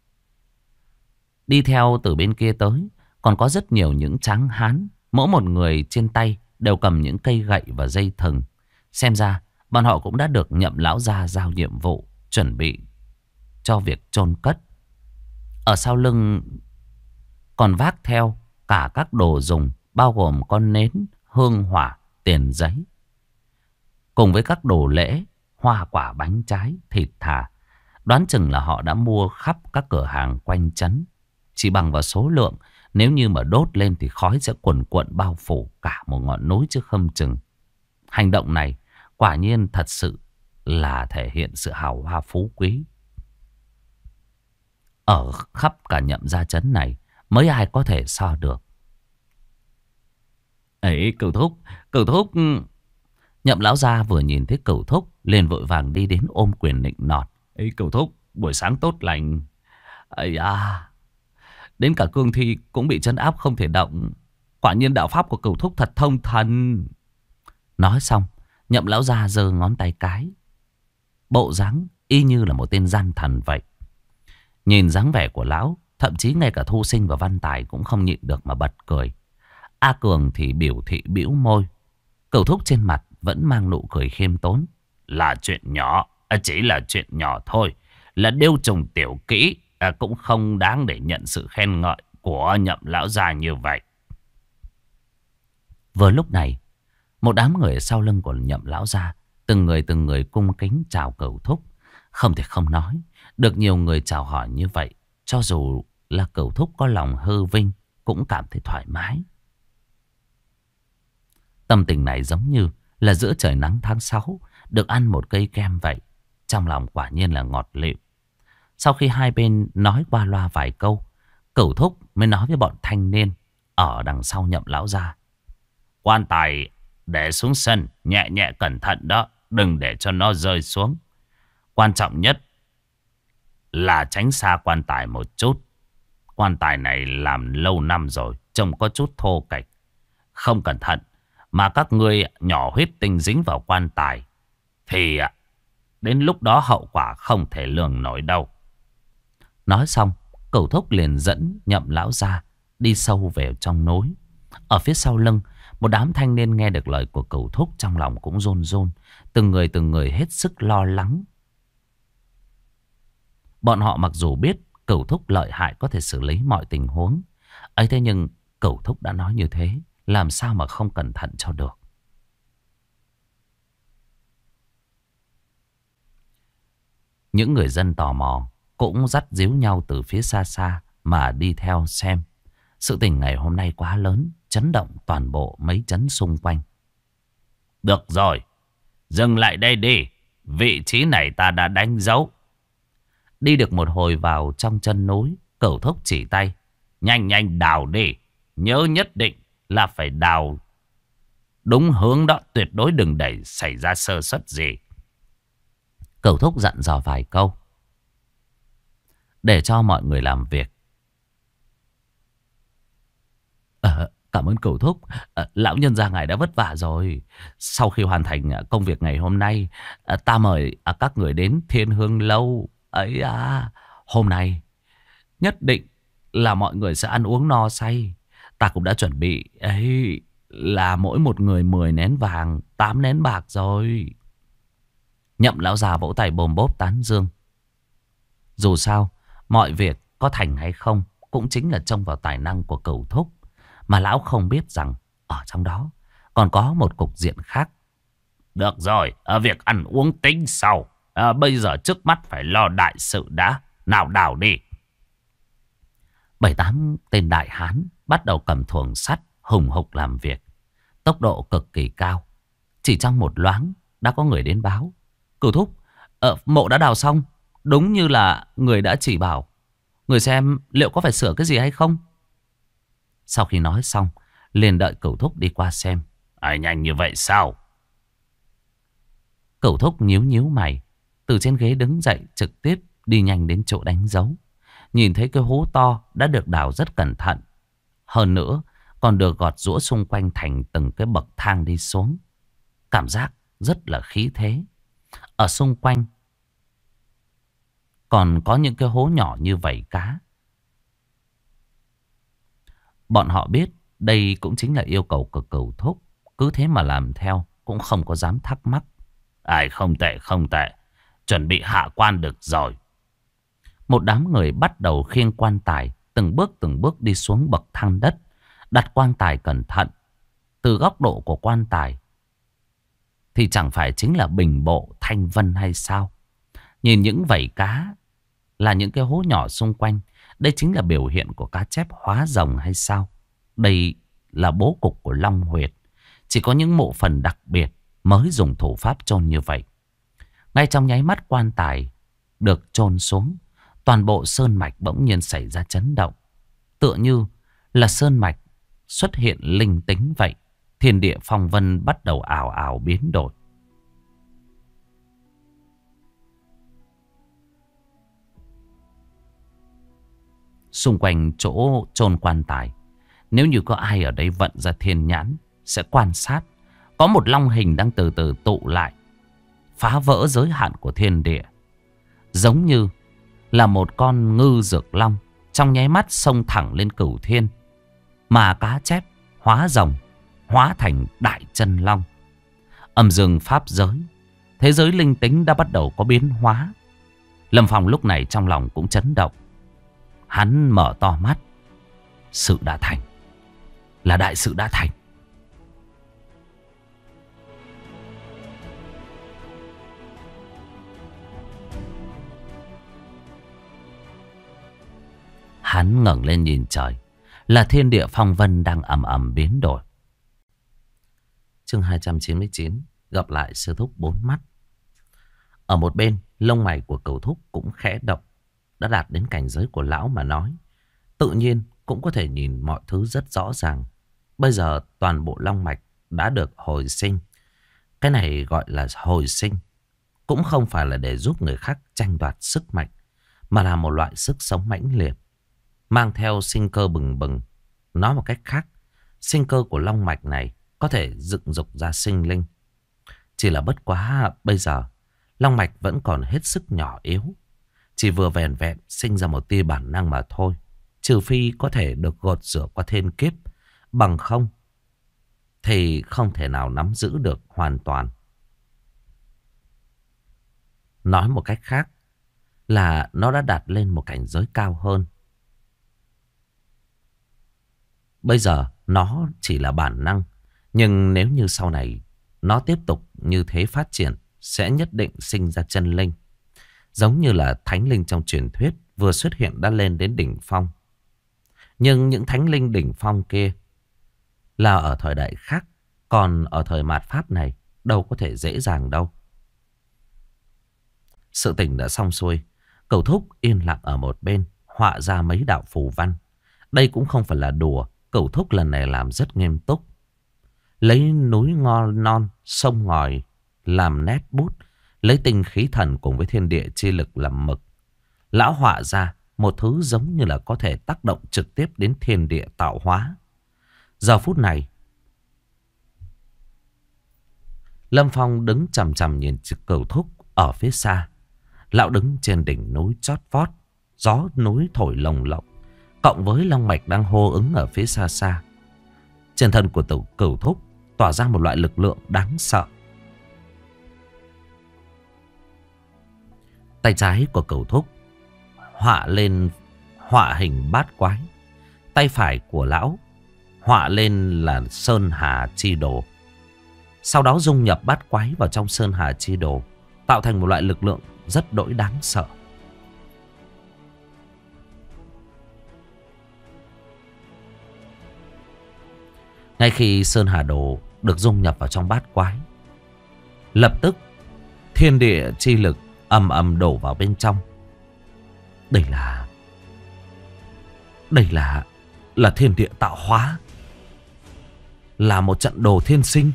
S2: Đi theo từ bên kia tới còn có rất nhiều những tráng hán, mỗi một người trên tay đều cầm những cây gậy và dây thừng. Xem ra bọn họ cũng đã được Nhậm lão gia giao nhiệm vụ chuẩn bị cho việc chôn cất. Ở sau lưng còn vác theo cả các đồ dùng, bao gồm con nến, hương hỏa, tiền giấy, cùng với các đồ lễ, hoa quả, bánh trái, thịt thà. Đoán chừng là họ đã mua khắp các cửa hàng quanh trấn. Chỉ bằng vào số lượng, nếu như mà đốt lên thì khói sẽ quần quận bao phủ cả một ngọn núi chứ không chừng. Hành động này quả nhiên thật sự là thể hiện sự hào hoa phú quý. Ở khắp cả Nhậm gia trấn này mấy ai có thể so được. Ấy Cửu Thúc. Nhậm lão gia vừa nhìn thấy Cửu Thúc liền vội vàng đi đến ôm quyền nịnh nọt. Ấy Cửu Thúc, buổi sáng tốt lành. Ấy à, đến cả cương thi cũng bị trấn áp không thể động. Quả nhiên đạo pháp của Cửu Thúc thật thông thần. Nói xong, Nhậm lão gia giơ ngón tay cái, bộ dáng y như là một tên gian thần vậy. Nhìn dáng vẻ của lão, thậm chí ngay cả Thu Sinh và Văn Tài cũng không nhịn được mà bật cười. A Cường thì biểu thị bĩu môi. Cửu Thúc trên mặt vẫn mang nụ cười khiêm tốn. Là chuyện nhỏ, chỉ là chuyện nhỏ thôi. Là điêu trùng tiểu kỹ, cũng không đáng để nhận sự khen ngợi của Nhậm lão gia như vậy. Vừa lúc này, một đám người sau lưng của Nhậm lão gia từng người cung kính chào Cửu Thúc. Không thể không nói, được nhiều người chào hỏi như vậy, cho dù là Cửu Thúc có lòng hư vinh cũng cảm thấy thoải mái. Tâm tình này giống như là giữa trời nắng tháng 6 được ăn một cây kem vậy. Trong lòng quả nhiên là ngọt lịm. Sau khi hai bên nói qua loa vài câu, Cửu Thúc mới nói với bọn thanh niên ở đằng sau Nhậm lão gia. Quan tài để xuống sân, nhẹ nhẹ cẩn thận đó, đừng để cho nó rơi xuống. Quan trọng nhất là tránh xa quan tài một chút. Quan tài này làm lâu năm rồi, trông có chút thô kệch. Không cẩn thận mà các ngươi nhỏ huyết tinh dính vào quan tài thì đến lúc đó hậu quả không thể lường nổi đâu. Nói xong, Cửu Thúc liền dẫn Nhậm lão gia đi sâu về trong núi. Ở phía sau lưng, một đám thanh niên nghe được lời của Cửu Thúc trong lòng cũng run run. Từng người hết sức lo lắng. Bọn họ mặc dù biết Cửu Thúc lợi hại có thể xử lý mọi tình huống ấy, thế nhưng Cửu Thúc đã nói như thế, làm sao mà không cẩn thận cho được. Những người dân tò mò cũng dắt díu nhau từ phía xa xa mà đi theo xem. Sự tình ngày hôm nay quá lớn, chấn động toàn bộ mấy trấn xung quanh. Được rồi, dừng lại đây đi. Vị trí này ta đã đánh dấu. Đi được một hồi vào trong chân núi, Cửu Thúc chỉ tay. Nhanh nhanh đào đi. Nhớ nhất định là phải đào đúng hướng đó. Tuyệt đối đừng để xảy ra sơ suất gì. Cửu Thúc dặn dò vài câu để cho mọi người làm việc. Cảm ơn Cửu Thúc. Lão nhân gia ngài đã vất vả rồi. Sau khi hoàn thành công việc ngày hôm nay, ta mời các người đến Thiên Hương Lâu. Ấy à, hôm nay nhất định là mọi người sẽ ăn uống no say. Ta cũng đã chuẩn bị ấy là mỗi một người 10 nén vàng, 8 nén bạc rồi.
S1: Nhậm lão già vỗ tay bồm bốp tán dương. Dù sao, mọi việc có thành hay không cũng chính là trông vào tài năng của Cửu thúc. Mà lão không biết rằng ở trong đó còn có một cục diện khác. Được rồi, việc ăn uống tính sau. Bây giờ trước mắt phải lo đại sự đã. Nào đào đi. 7-8 tên đại hán bắt đầu cầm thuồng sắt hùng hục làm việc. Tốc độ cực kỳ cao. Chỉ trong một loáng đã có người đến báo. Cửu thúc, mộ đã đào xong. Đúng như là người đã chỉ bảo. Người xem liệu có phải sửa cái gì hay không? Sau khi nói xong, liền đợi Cửu thúc đi qua xem. Nhanh như vậy sao? Cửu thúc nhíu nhíu mày, từ trên ghế đứng dậy trực tiếp đi nhanh đến chỗ đánh dấu. Nhìn thấy cái hố to đã được đào rất cẩn thận. Hơn nữa còn được gọt giũa xung quanh thành từng cái bậc thang đi xuống. Cảm giác rất là khí thế. Ở xung quanh còn có những cái hố nhỏ như vảy cá. Bọn họ biết đây cũng chính là yêu cầu của Cửu thúc. Cứ thế mà làm theo, cũng không có dám thắc mắc. Không tệ, không tệ. Chuẩn bị hạ quan được rồi. Một đám người bắt đầu khiêng quan tài, từng bước đi xuống bậc thang đất. Đặt quan tài cẩn thận. Từ góc độ của quan tài thì chẳng phải chính là bình bộ thanh vân hay sao? Nhìn những vảy cá là những cái hố nhỏ xung quanh. Đây chính là biểu hiện của cá chép hóa rồng hay sao? Đây là bố cục của Long Huyệt. Chỉ có những mộ phần đặc biệt mới dùng thủ pháp chôn như vậy. Ngay trong nháy mắt quan tài được chôn xuống, toàn bộ sơn mạch bỗng nhiên xảy ra chấn động. Tựa như là sơn mạch xuất hiện linh tính vậy. Thiên địa phong vân bắt đầu ào ào biến đổi. Xung quanh chỗ chôn quan tài, nếu như có ai ở đây vận ra thiên nhãn sẽ quan sát. Có một long hình đang từ từ tụ lại, phá vỡ giới hạn của thiên địa. Giống như là một con ngư dược long trong nháy mắt xông thẳng lên cửu thiên. Mà cá chép hóa rồng, hóa thành đại chân long. Âm dương pháp giới, thế giới linh tính đã bắt đầu có biến hóa. Lâm Phong lúc này trong lòng cũng chấn động. Hắn mở to mắt. Sự đã thành. Là đại sự đã thành. Hắn ngẩng lên nhìn trời. Là thiên địa phong vân đang ầm ầm biến đổi. Chương 299. Gặp lại sư thúc bốn mắt. Ở một bên, lông mày của Cửu thúc cũng khẽ động. Đã đạt đến cảnh giới của lão mà nói. Tự nhiên cũng có thể nhìn mọi thứ rất rõ ràng. Bây giờ toàn bộ long mạch đã được hồi sinh. Cái này gọi là hồi sinh. Cũng không phải là để giúp người khác tranh đoạt sức mạnh, mà là một loại sức sống mãnh liệt, mang theo sinh cơ bừng bừng. Nói một cách khác, sinh cơ của long mạch này có thể dựng dục ra sinh linh. Chỉ là bất quá bây giờ long mạch vẫn còn hết sức nhỏ yếu. Chỉ vừa vẹn vẹn sinh ra một tia bản năng mà thôi. Trừ phi có thể được gột rửa qua thiên kiếp. Bằng không thì không thể nào nắm giữ được hoàn toàn. Nói một cách khác là nó đã đạt lên một cảnh giới cao hơn. Bây giờ nó chỉ là bản năng. Nhưng nếu như sau này nó tiếp tục như thế phát triển, sẽ nhất định sinh ra chân linh. Giống như là thánh linh trong truyền thuyết vừa xuất hiện đã lên đến đỉnh phong. Nhưng những thánh linh đỉnh phong kia là ở thời đại khác. Còn ở thời mạt Pháp này đâu có thể dễ dàng đâu. Sự tình đã xong xuôi. Cửu thúc yên lặng ở một bên, họa ra mấy đạo phù văn. Đây cũng không phải là đùa. Cửu thúc lần này làm rất nghiêm túc. Lấy núi non, sông ngòi làm nét bút. Lấy tinh khí thần cùng với thiên địa chi lực làm mực. Lão họa ra một thứ giống như là có thể tác động trực tiếp đến thiên địa tạo hóa. Giờ phút này, Lâm Phong đứng chằm chằm nhìn Cửu thúc ở phía xa. Lão đứng trên đỉnh núi chót vót, gió núi thổi lồng lộng, cộng với long mạch đang hô ứng ở phía xa xa. Trên thân của Cửu thúc tỏa ra một loại lực lượng đáng sợ. Tay trái của Cửu Thúc họa lên họa hình bát quái. Tay phải của lão họa lên là Sơn Hà Chi Đồ. Sau đó dung nhập bát quái vào trong Sơn Hà Chi Đồ, tạo thành một loại lực lượng rất đỗi đáng sợ. Ngay khi Sơn Hà Đồ được dung nhập vào trong bát quái, lập tức thiên địa chi lực ầm ầm đổ vào bên trong. Đây là thiên địa tạo hóa, là một trận đồ thiên sinh.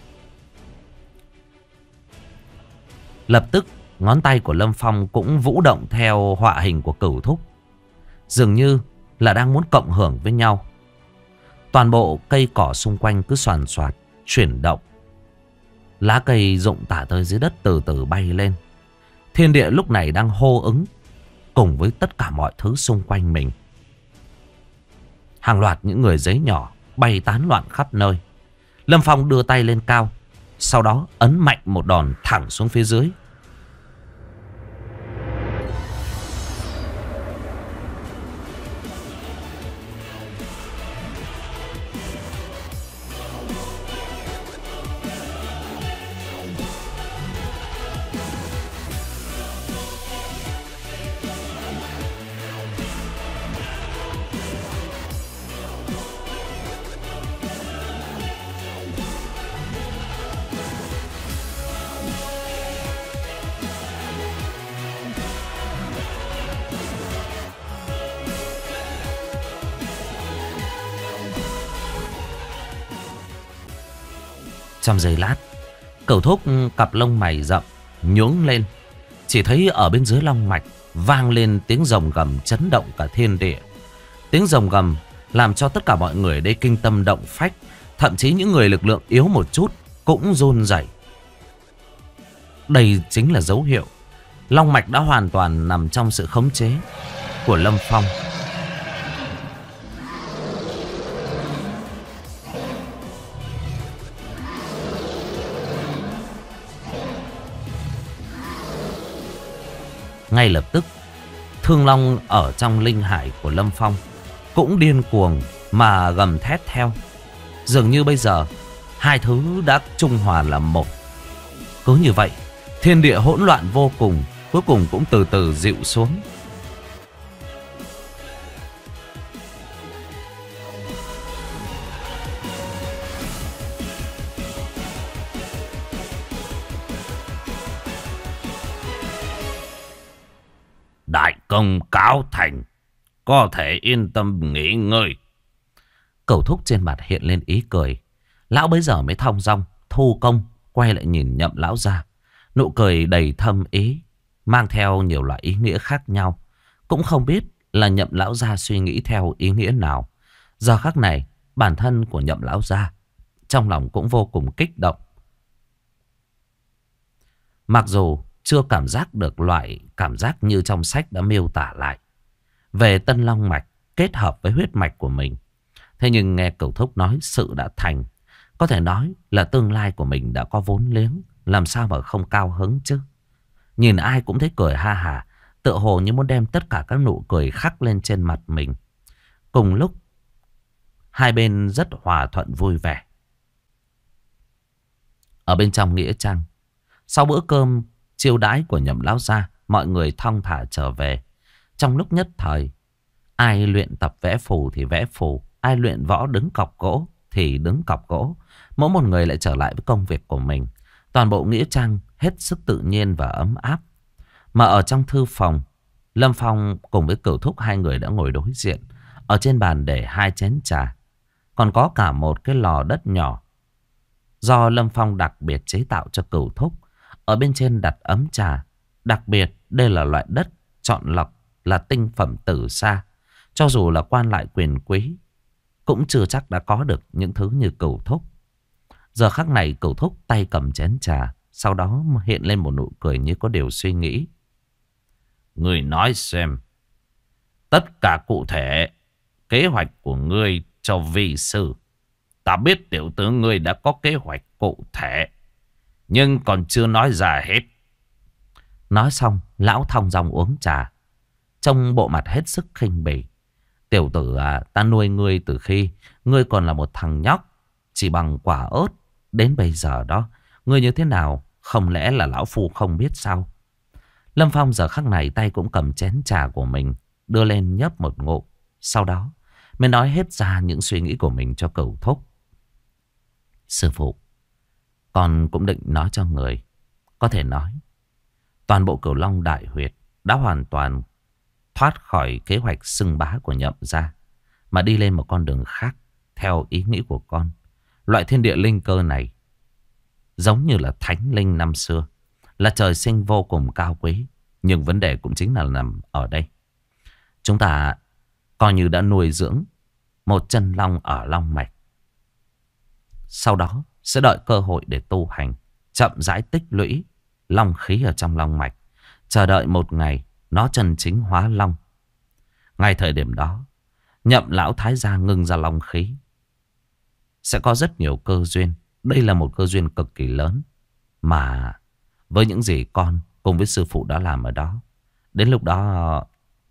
S1: Lập tức ngón tay của Lâm Phong cũng vũ động theo họa hình của Cửu Thúc, dường như là đang muốn cộng hưởng với nhau. Toàn bộ cây cỏ xung quanh cứ xoàn xoạt chuyển động. Lá cây rụng tả tới dưới đất từ từ bay lên. Thiên địa lúc này đang hô ứng cùng với tất cả mọi thứ xung quanh mình. Hàng loạt những người giấy nhỏ bay tán loạn khắp nơi. Lâm Phong đưa tay lên cao, sau đó ấn mạnh một đòn thẳng xuống phía dưới. Trong giây lát, Cửu Thúc cặp lông mày rậm nhướng lên. Chỉ thấy ở bên dưới long mạch vang lên tiếng rồng gầm chấn động cả thiên địa. Tiếng rồng gầm làm cho tất cả mọi người đây kinh tâm động phách. Thậm chí những người lực lượng yếu một chút cũng run rẩy. Đây chính là dấu hiệu long mạch đã hoàn toàn nằm trong sự khống chế của Lâm Phong. Ngay lập tức, thương long ở trong linh hải của Lâm Phong cũng điên cuồng mà gầm thét theo. Dường như bây giờ hai thứ đã trung hòa làm một. Cứ như vậy, thiên địa hỗn loạn vô cùng, cuối cùng cũng từ từ dịu xuống. Đại công cáo thành, có thể yên tâm nghỉ ngơi. Cửu Thúc trên mặt hiện lên ý cười. Lão bấy giờ mới thong dong thu công, quay lại nhìn Nhậm lão gia. Nụ cười đầy thâm ý, mang theo nhiều loại ý nghĩa khác nhau. Cũng không biết là Nhậm lão gia suy nghĩ theo ý nghĩa nào. Giờ khắc này, bản thân của Nhậm lão gia trong lòng cũng vô cùng kích động. Mặc dù chưa cảm giác được loại cảm giác như trong sách đã miêu tả lại về Tân Long Mạch kết hợp với huyết mạch của mình. Thế nhưng nghe Cửu Thúc nói sự đã thành, có thể nói là tương lai của mình đã có vốn liếng, làm sao mà không cao hứng chứ. Nhìn ai cũng thấy cười ha hả, tựa hồ như muốn đem tất cả các nụ cười khắc lên trên mặt mình. Cùng lúc, hai bên rất hòa thuận vui vẻ. Ở bên trong nghĩa trang, sau bữa cơm chiêu đãi của Nhậm lão gia, mọi người thong thả trở về. Trong lúc nhất thời, ai luyện tập vẽ phù thì vẽ phù, ai luyện võ đứng cọc gỗ thì đứng cọc gỗ. Mỗi một người lại trở lại với công việc của mình. Toàn bộ nghĩa trang hết sức tự nhiên và ấm áp. Mà ở trong thư phòng, Lâm Phong cùng với Cửu Thúc hai người đã ngồi đối diện. Ở trên bàn để hai chén trà, còn có cả một cái lò đất nhỏ do Lâm Phong đặc biệt chế tạo cho Cửu Thúc. Ở bên trên đặt ấm trà. Đặc biệt đây là loại đất chọn lọc, là tinh phẩm từ xa. Cho dù là quan lại quyền quý cũng chưa chắc đã có được những thứ như Cửu Thúc. Giờ khắc này Cửu Thúc tay cầm chén trà, sau đó hiện lên một nụ cười như có điều suy nghĩ. Ngươi nói xem, tất cả cụ thể kế hoạch của ngươi cho vi sư. Ta biết tiểu tướng ngươi đã có kế hoạch cụ thể, nhưng còn chưa nói ra hết. Nói xong, lão thong dong uống trà. Trông bộ mặt hết sức khinh bỉ. Tiểu tử à, ta nuôi ngươi từ khi ngươi còn là một thằng nhóc chỉ bằng quả ớt. Đến bây giờ đó, ngươi như thế nào? Không lẽ là lão phu không biết sao? Lâm Phong giờ khắc này tay cũng cầm chén trà của mình, đưa lên nhấp một ngụm. Sau đó mới nói hết ra những suy nghĩ của mình cho Cửu Thúc. Sư phụ, con cũng định nói cho người. Có thể nói toàn bộ Cửu Long Đại Huyệt đã hoàn toàn thoát khỏi kế hoạch xưng bá của Nhậm gia, mà đi lên một con đường khác. Theo ý nghĩ của con, loại thiên địa linh cơ này giống như là thánh linh năm xưa, là trời sinh vô cùng cao quý. Nhưng vấn đề cũng chính là nằm ở đây. Chúng ta coi như đã nuôi dưỡng một chân long ở long mạch, sau đó sẽ đợi cơ hội để tu hành, chậm rãi tích lũy long khí ở trong long mạch, chờ đợi một ngày nó chân chính hóa long. Ngay thời điểm đó, Nhậm lão thái gia ngưng ra long khí, sẽ có rất nhiều cơ duyên. Đây là một cơ duyên cực kỳ lớn, mà với những gì con cùng với sư phụ đã làm ở đó, đến lúc đó...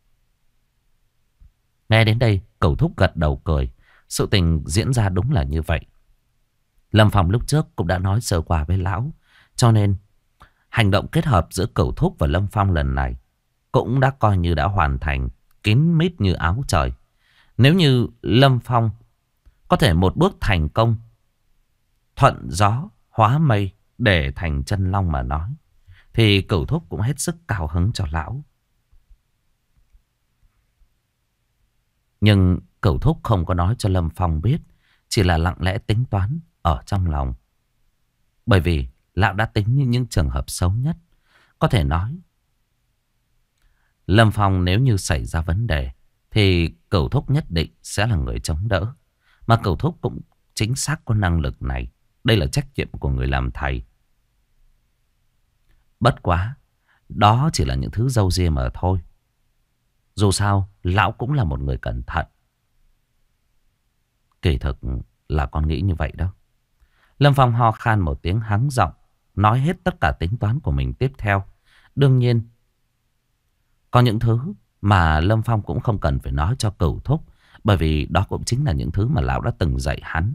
S1: Nghe đến đây, Cửu Thúc gật đầu cười. Sự tình diễn ra đúng là như vậy. Lâm Phong lúc trước cũng đã nói sơ qua với lão, cho nên hành động kết hợp giữa Cửu Thúc và Lâm Phong lần này cũng đã coi như đã hoàn thành, kín mít như áo trời. Nếu như Lâm Phong có thể một bước thành công, thuận gió hóa mây để thành chân long mà nói, thì Cửu Thúc cũng hết sức cao hứng cho lão. Nhưng Cửu Thúc không có nói cho Lâm Phong biết, chỉ là lặng lẽ tính toán ở trong lòng. Bởi vì lão đã tính những trường hợp xấu nhất. Có thể nói Lâm Phong nếu như xảy ra vấn đề thì Cửu Thúc nhất định sẽ là người chống đỡ. Mà Cửu Thúc cũng chính xác có năng lực này. Đây là trách nhiệm của người làm thầy. Bất quá, đó chỉ là những thứ râu ria mà thôi. Dù sao, lão cũng là một người cẩn thận. Kỳ thực là con nghĩ như vậy đó. Lâm Phong ho khan một tiếng, hắng giọng, nói hết tất cả tính toán của mình tiếp theo. Đương nhiên, có những thứ mà Lâm Phong cũng không cần phải nói cho Cửu Thúc, bởi vì đó cũng chính là những thứ mà lão đã từng dạy hắn.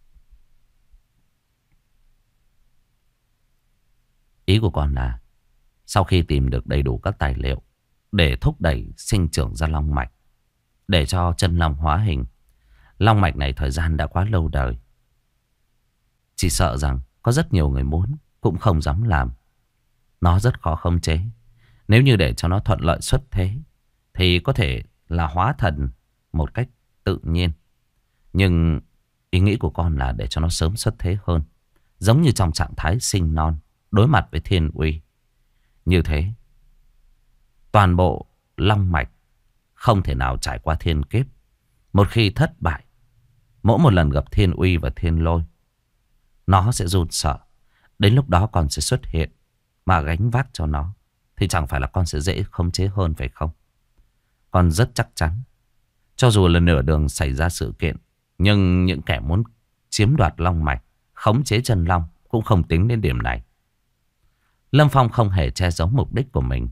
S1: Ý của con là sau khi tìm được đầy đủ các tài liệu để thúc đẩy sinh trưởng ra long mạch, để cho chân long hóa hình. Long mạch này thời gian đã quá lâu đời, chỉ sợ rằng có rất nhiều người muốn cũng không dám làm. Nó rất khó khống chế. Nếu như để cho nó thuận lợi xuất thế thì có thể là hóa thần một cách tự nhiên. Nhưng ý nghĩ của con là để cho nó sớm xuất thế hơn, giống như trong trạng thái sinh non đối mặt với thiên uy. Như thế toàn bộ long mạch không thể nào trải qua thiên kiếp. Một khi thất bại, mỗi một lần gặp thiên uy và thiên lôi, nó sẽ run sợ. Đến lúc đó con sẽ xuất hiện mà gánh vác cho nó, thì chẳng phải là con sẽ dễ khống chế hơn phải không? Con rất chắc chắn, cho dù là nửa đường xảy ra sự kiện, nhưng những kẻ muốn chiếm đoạt long mạch, khống chế chân long cũng không tính đến điểm này. Lâm Phong không hề che giấu mục đích của mình.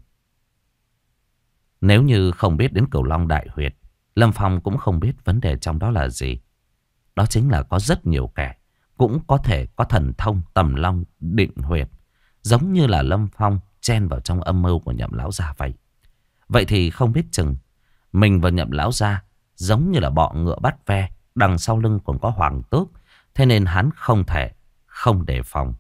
S1: Nếu như không biết đến Cửu Long Đại Huyệt, Lâm Phong cũng không biết vấn đề trong đó là gì. Đó chính là có rất nhiều kẻ cũng có thể có thần thông tầm long định huyệt, giống như là Lâm Phong chen vào trong âm mưu của Nhậm lão gia vậy. Vậy thì không biết chừng mình và Nhậm lão gia giống như là bọ ngựa bắt ve, đằng sau lưng còn có hoàng tước, thế nên hắn không thể không đề phòng.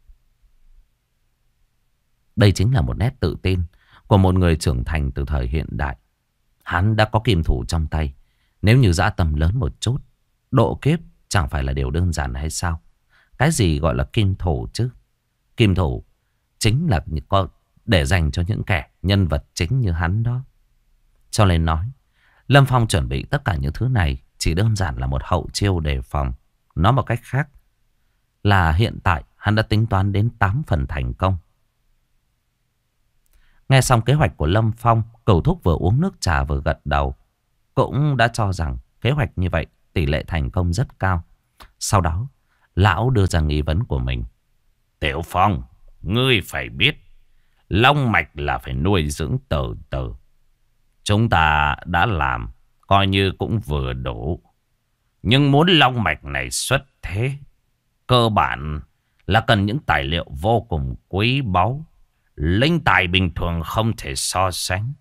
S1: Đây chính là một nét tự tin của một người trưởng thành từ thời hiện đại. Hắn đã có kim thủ trong tay. Nếu như dã tâm lớn một chút, độ kiếp chẳng phải là điều đơn giản hay sao? Cái gì gọi là kim thủ chứ? Kim thủ chính là để dành cho những kẻ nhân vật chính như hắn đó. Cho nên nói, Lâm Phong chuẩn bị tất cả những thứ này chỉ đơn giản là một hậu chiêu đề phòng. Nói một cách khác là hiện tại hắn đã tính toán đến 8 phần thành công. Nghe xong kế hoạch của Lâm Phong, Cửu Thúc vừa uống nước trà vừa gật đầu. Cũng đã cho rằng kế hoạch như vậy tỷ lệ thành công rất cao. Sau đó, lão đưa ra nghi vấn của mình. Tiểu Phong, ngươi phải biết, Long mạch là phải nuôi dưỡng từ từ. Chúng ta đã làm, coi như cũng vừa đủ. Nhưng muốn long mạch này xuất thế, cơ bản là cần những tài liệu vô cùng quý báu. Linh tài bình thường không thể so sánh.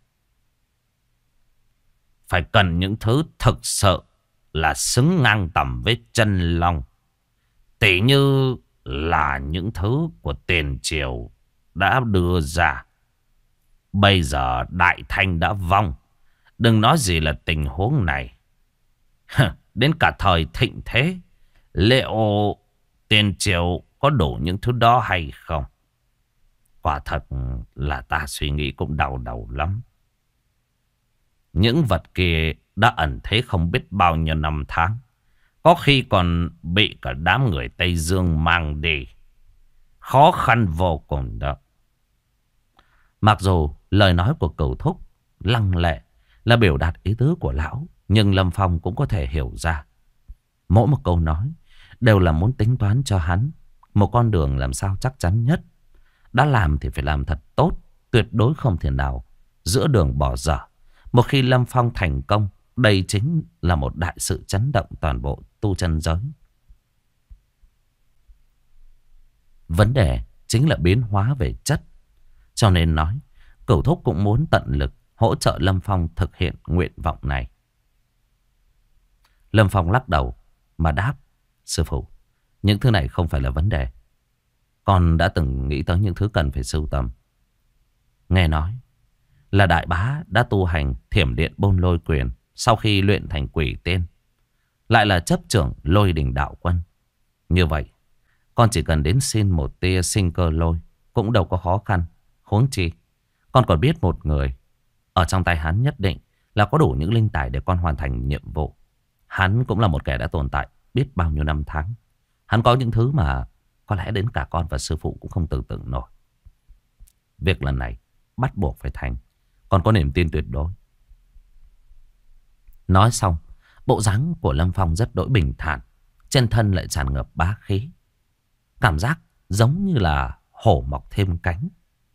S1: Phải cần những thứ thực sự là xứng ngang tầm với chân long. Tỷ như là những thứ của tiền triều đã đưa ra. Bây giờ Đại Thanh đã vong. Đừng nói gì là tình huống này. Đến cả thời thịnh thế, liệu tiền triều có đủ những thứ đó hay không? Quả thật là ta suy nghĩ cũng đau đầu lắm. Những vật kia đã ẩn thế không biết bao nhiêu năm tháng. Có khi còn bị cả đám người Tây Dương mang đi. Khó khăn vô cùng đó. Mặc dù lời nói của Cửu Thúc lăng lệ là biểu đạt ý tứ của lão, nhưng Lâm Phong cũng có thể hiểu ra. Mỗi một câu nói đều là muốn tính toán cho hắn một con đường làm sao chắc chắn nhất. Đã làm thì phải làm thật tốt, tuyệt đối không thể nào giữa đường bỏ dở. Một khi Lâm Phong thành công, đây chính là một đại sự chấn động toàn bộ tu chân giới. Vấn đề chính là biến hóa về chất. Cho nên nói, Cửu Thúc cũng muốn tận lực hỗ trợ Lâm Phong thực hiện nguyện vọng này. Lâm Phong lắc đầu mà đáp: sư phụ, những thứ này không phải là vấn đề. Con đã từng nghĩ tới những thứ cần phải sưu tầm. Nghe nói là Đại Bá đã tu hành Thiểm Điện Bôn Lôi Quyền sau khi luyện thành quỷ tiên, lại là chấp trưởng Lôi Đình Đạo Quân. Như vậy, con chỉ cần đến xin một tia sinh cơ lôi cũng đâu có khó khăn. Huống chi, con còn biết một người ở trong tay hắn nhất định là có đủ những linh tài để con hoàn thành nhiệm vụ. Hắn cũng là một kẻ đã tồn tại biết bao nhiêu năm tháng. Hắn có những thứ mà có lẽ đến cả con và sư phụ cũng không tưởng tượng nổi. Việc lần này bắt buộc phải thành. Con có niềm tin tuyệt đối. Nói xong, bộ dáng của Lâm Phong rất đỗi bình thản. Trên thân lại tràn ngập bá khí. Cảm giác giống như là hổ mọc thêm cánh.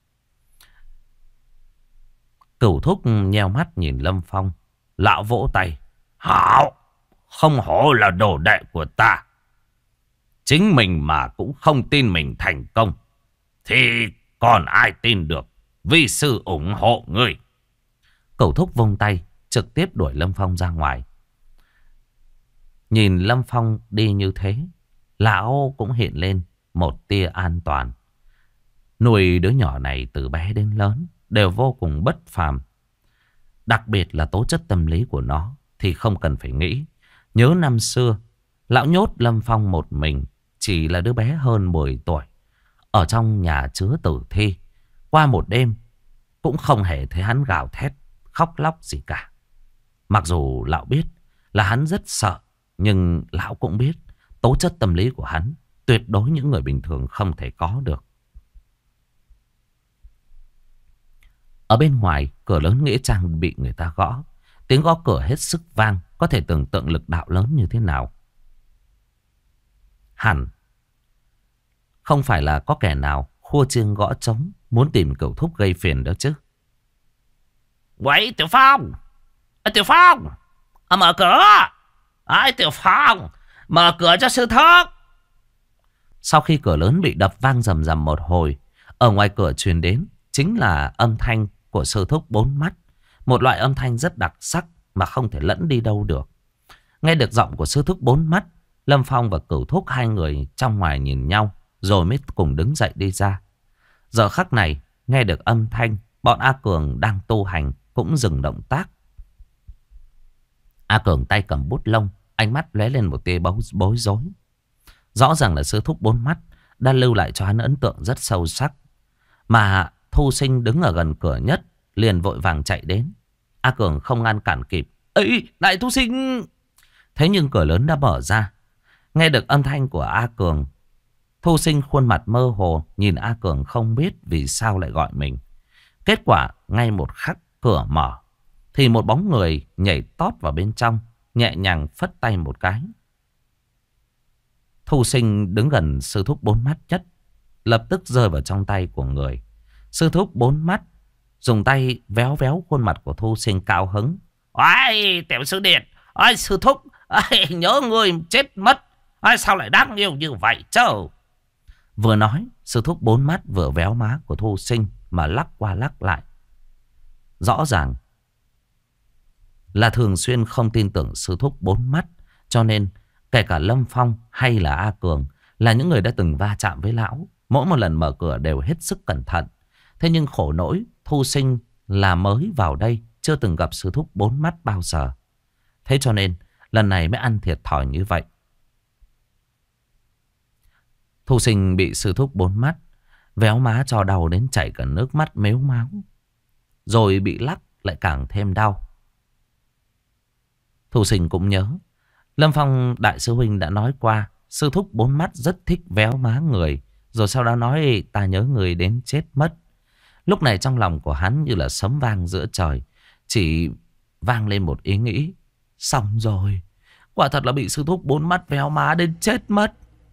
S1: Cửu Thúc nheo mắt nhìn Lâm Phong. Lão vỗ tay: hảo, không hổ là đồ đệ của ta. Chính mình mà cũng không tin mình thành công, thì còn ai tin được. Vi sư ủng hộ ngươi. Cửu Thúc vung tay trực tiếp đuổi Lâm Phong ra ngoài. Nhìn Lâm Phong đi như thế, lão cũng hiện lên một tia an toàn. Nuôi đứa nhỏ này từ bé đến lớn đều vô cùng bất phàm. Đặc biệt là tố chất tâm lý của nó thì không cần phải nghĩ. Nhớ năm xưa, lão nhốt Lâm Phong một mình, chỉ là đứa bé hơn 10 tuổi, ở trong nhà chứa tử thi. Qua một đêm cũng không hề thấy hắn gào thét, khóc lóc gì cả. Mặc dù lão biết là hắn rất sợ, nhưng lão cũng biết tố chất tâm lý của hắn tuyệt đối những người bình thường không thể có được. Ở bên ngoài, cửa lớn nghĩa trang bị người ta gõ. Tiếng gõ cửa hết sức vang, có thể tưởng tượng lực đạo lớn như thế nào. Hẳn không phải là có kẻ nào khua chiêng gõ trống muốn tìm Cửu Thúc gây phiền đó chứ. Quậy, Tiểu Phong! Tiểu Phong! Mở cửa! Tiểu Phong! Mở cửa cho sư thúc! Sau khi cửa lớn bị đập vang rầm rầm một hồi, ở ngoài cửa truyền đến chính là âm thanh của sư thúc bốn mắt. Một loại âm thanh rất đặc sắc mà không thể lẫn đi đâu được. Nghe được giọng của sư thúc bốn mắt, Lâm Phong và Cửu Thúc hai người trong ngoài nhìn nhau, rồi mới cùng đứng dậy đi ra. Giờ khắc này, nghe được âm thanh, bọn A Cường đang tu hành cũng dừng động tác. A Cường tay cầm bút lông, ánh mắt lóe lên một tia bối rối. Rõ ràng là sư thúc bốn mắt đã lưu lại cho hắn ấn tượng rất sâu sắc. Mà Thu Sinh đứng ở gần cửa nhất liền vội vàng chạy đến. A Cường không ngăn cản kịp. Ấy, đại Thu Sinh! Thế nhưng cửa lớn đã mở ra. Nghe được âm thanh của A Cường, Thu Sinh khuôn mặt mơ hồ nhìn A Cường không biết vì sao lại gọi mình. Kết quả ngay một khắc cửa mở thì một bóng người nhảy tót vào bên trong, nhẹ nhàng phất tay một cái. Thu Sinh đứng gần sư thúc bốn mắt nhất, lập tức rơi vào trong tay của người. Sư thúc bốn mắt dùng tay véo véo khuôn mặt của Thu Sinh cao hứng. Ôi tiểu sư điệt, ôi sư thúc, ôi, nhớ người chết mất, ôi, sao lại đáng yêu như vậy chứ? Vừa nói, sư thúc bốn mắt vừa véo má của Thu Sinh mà lắc qua lắc lại. Rõ ràng là thường xuyên không tin tưởng sư thúc bốn mắt, cho nên kể cả Lâm Phong hay là A Cường là những người đã từng va chạm với lão, mỗi một lần mở cửa đều hết sức cẩn thận. Thế nhưng khổ nỗi Thu Sinh là mới vào đây, chưa từng gặp sư thúc bốn mắt bao giờ. Thế cho nên lần này mới ăn thiệt thòi như vậy. Thu Sinh bị sư thúc bốn mắt véo má cho đau đến chảy cả nước mắt mếu máo, rồi bị lắc lại càng thêm đau. Thu Sinh cũng nhớ Lâm Phong đại sư huynh đã nói qua sư thúc bốn mắt rất thích véo má người, rồi sau đó nói ta nhớ người đến chết mất. Lúc này trong lòng của hắn như là sấm vang giữa trời, chỉ vang lên một ý nghĩ: xong rồi, quả thật là bị sư thúc bốn mắt véo má đến chết mất.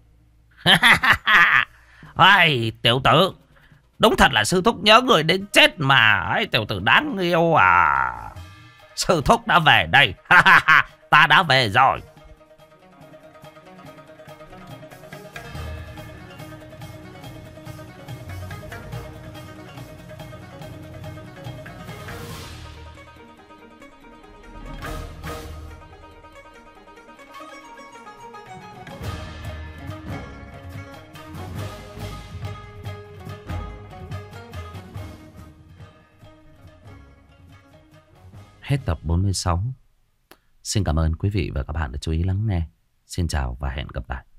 S1: Ai, tiểu tử, đúng thật là sư thúc nhớ người đến chết mà. Ai, tiểu tử đáng yêu à. Sư thúc đã về đây. Ta đã về rồi. Hết tập 46. Xin cảm ơn quý vị và các bạn đã chú ý lắng nghe. Xin chào và hẹn gặp lại.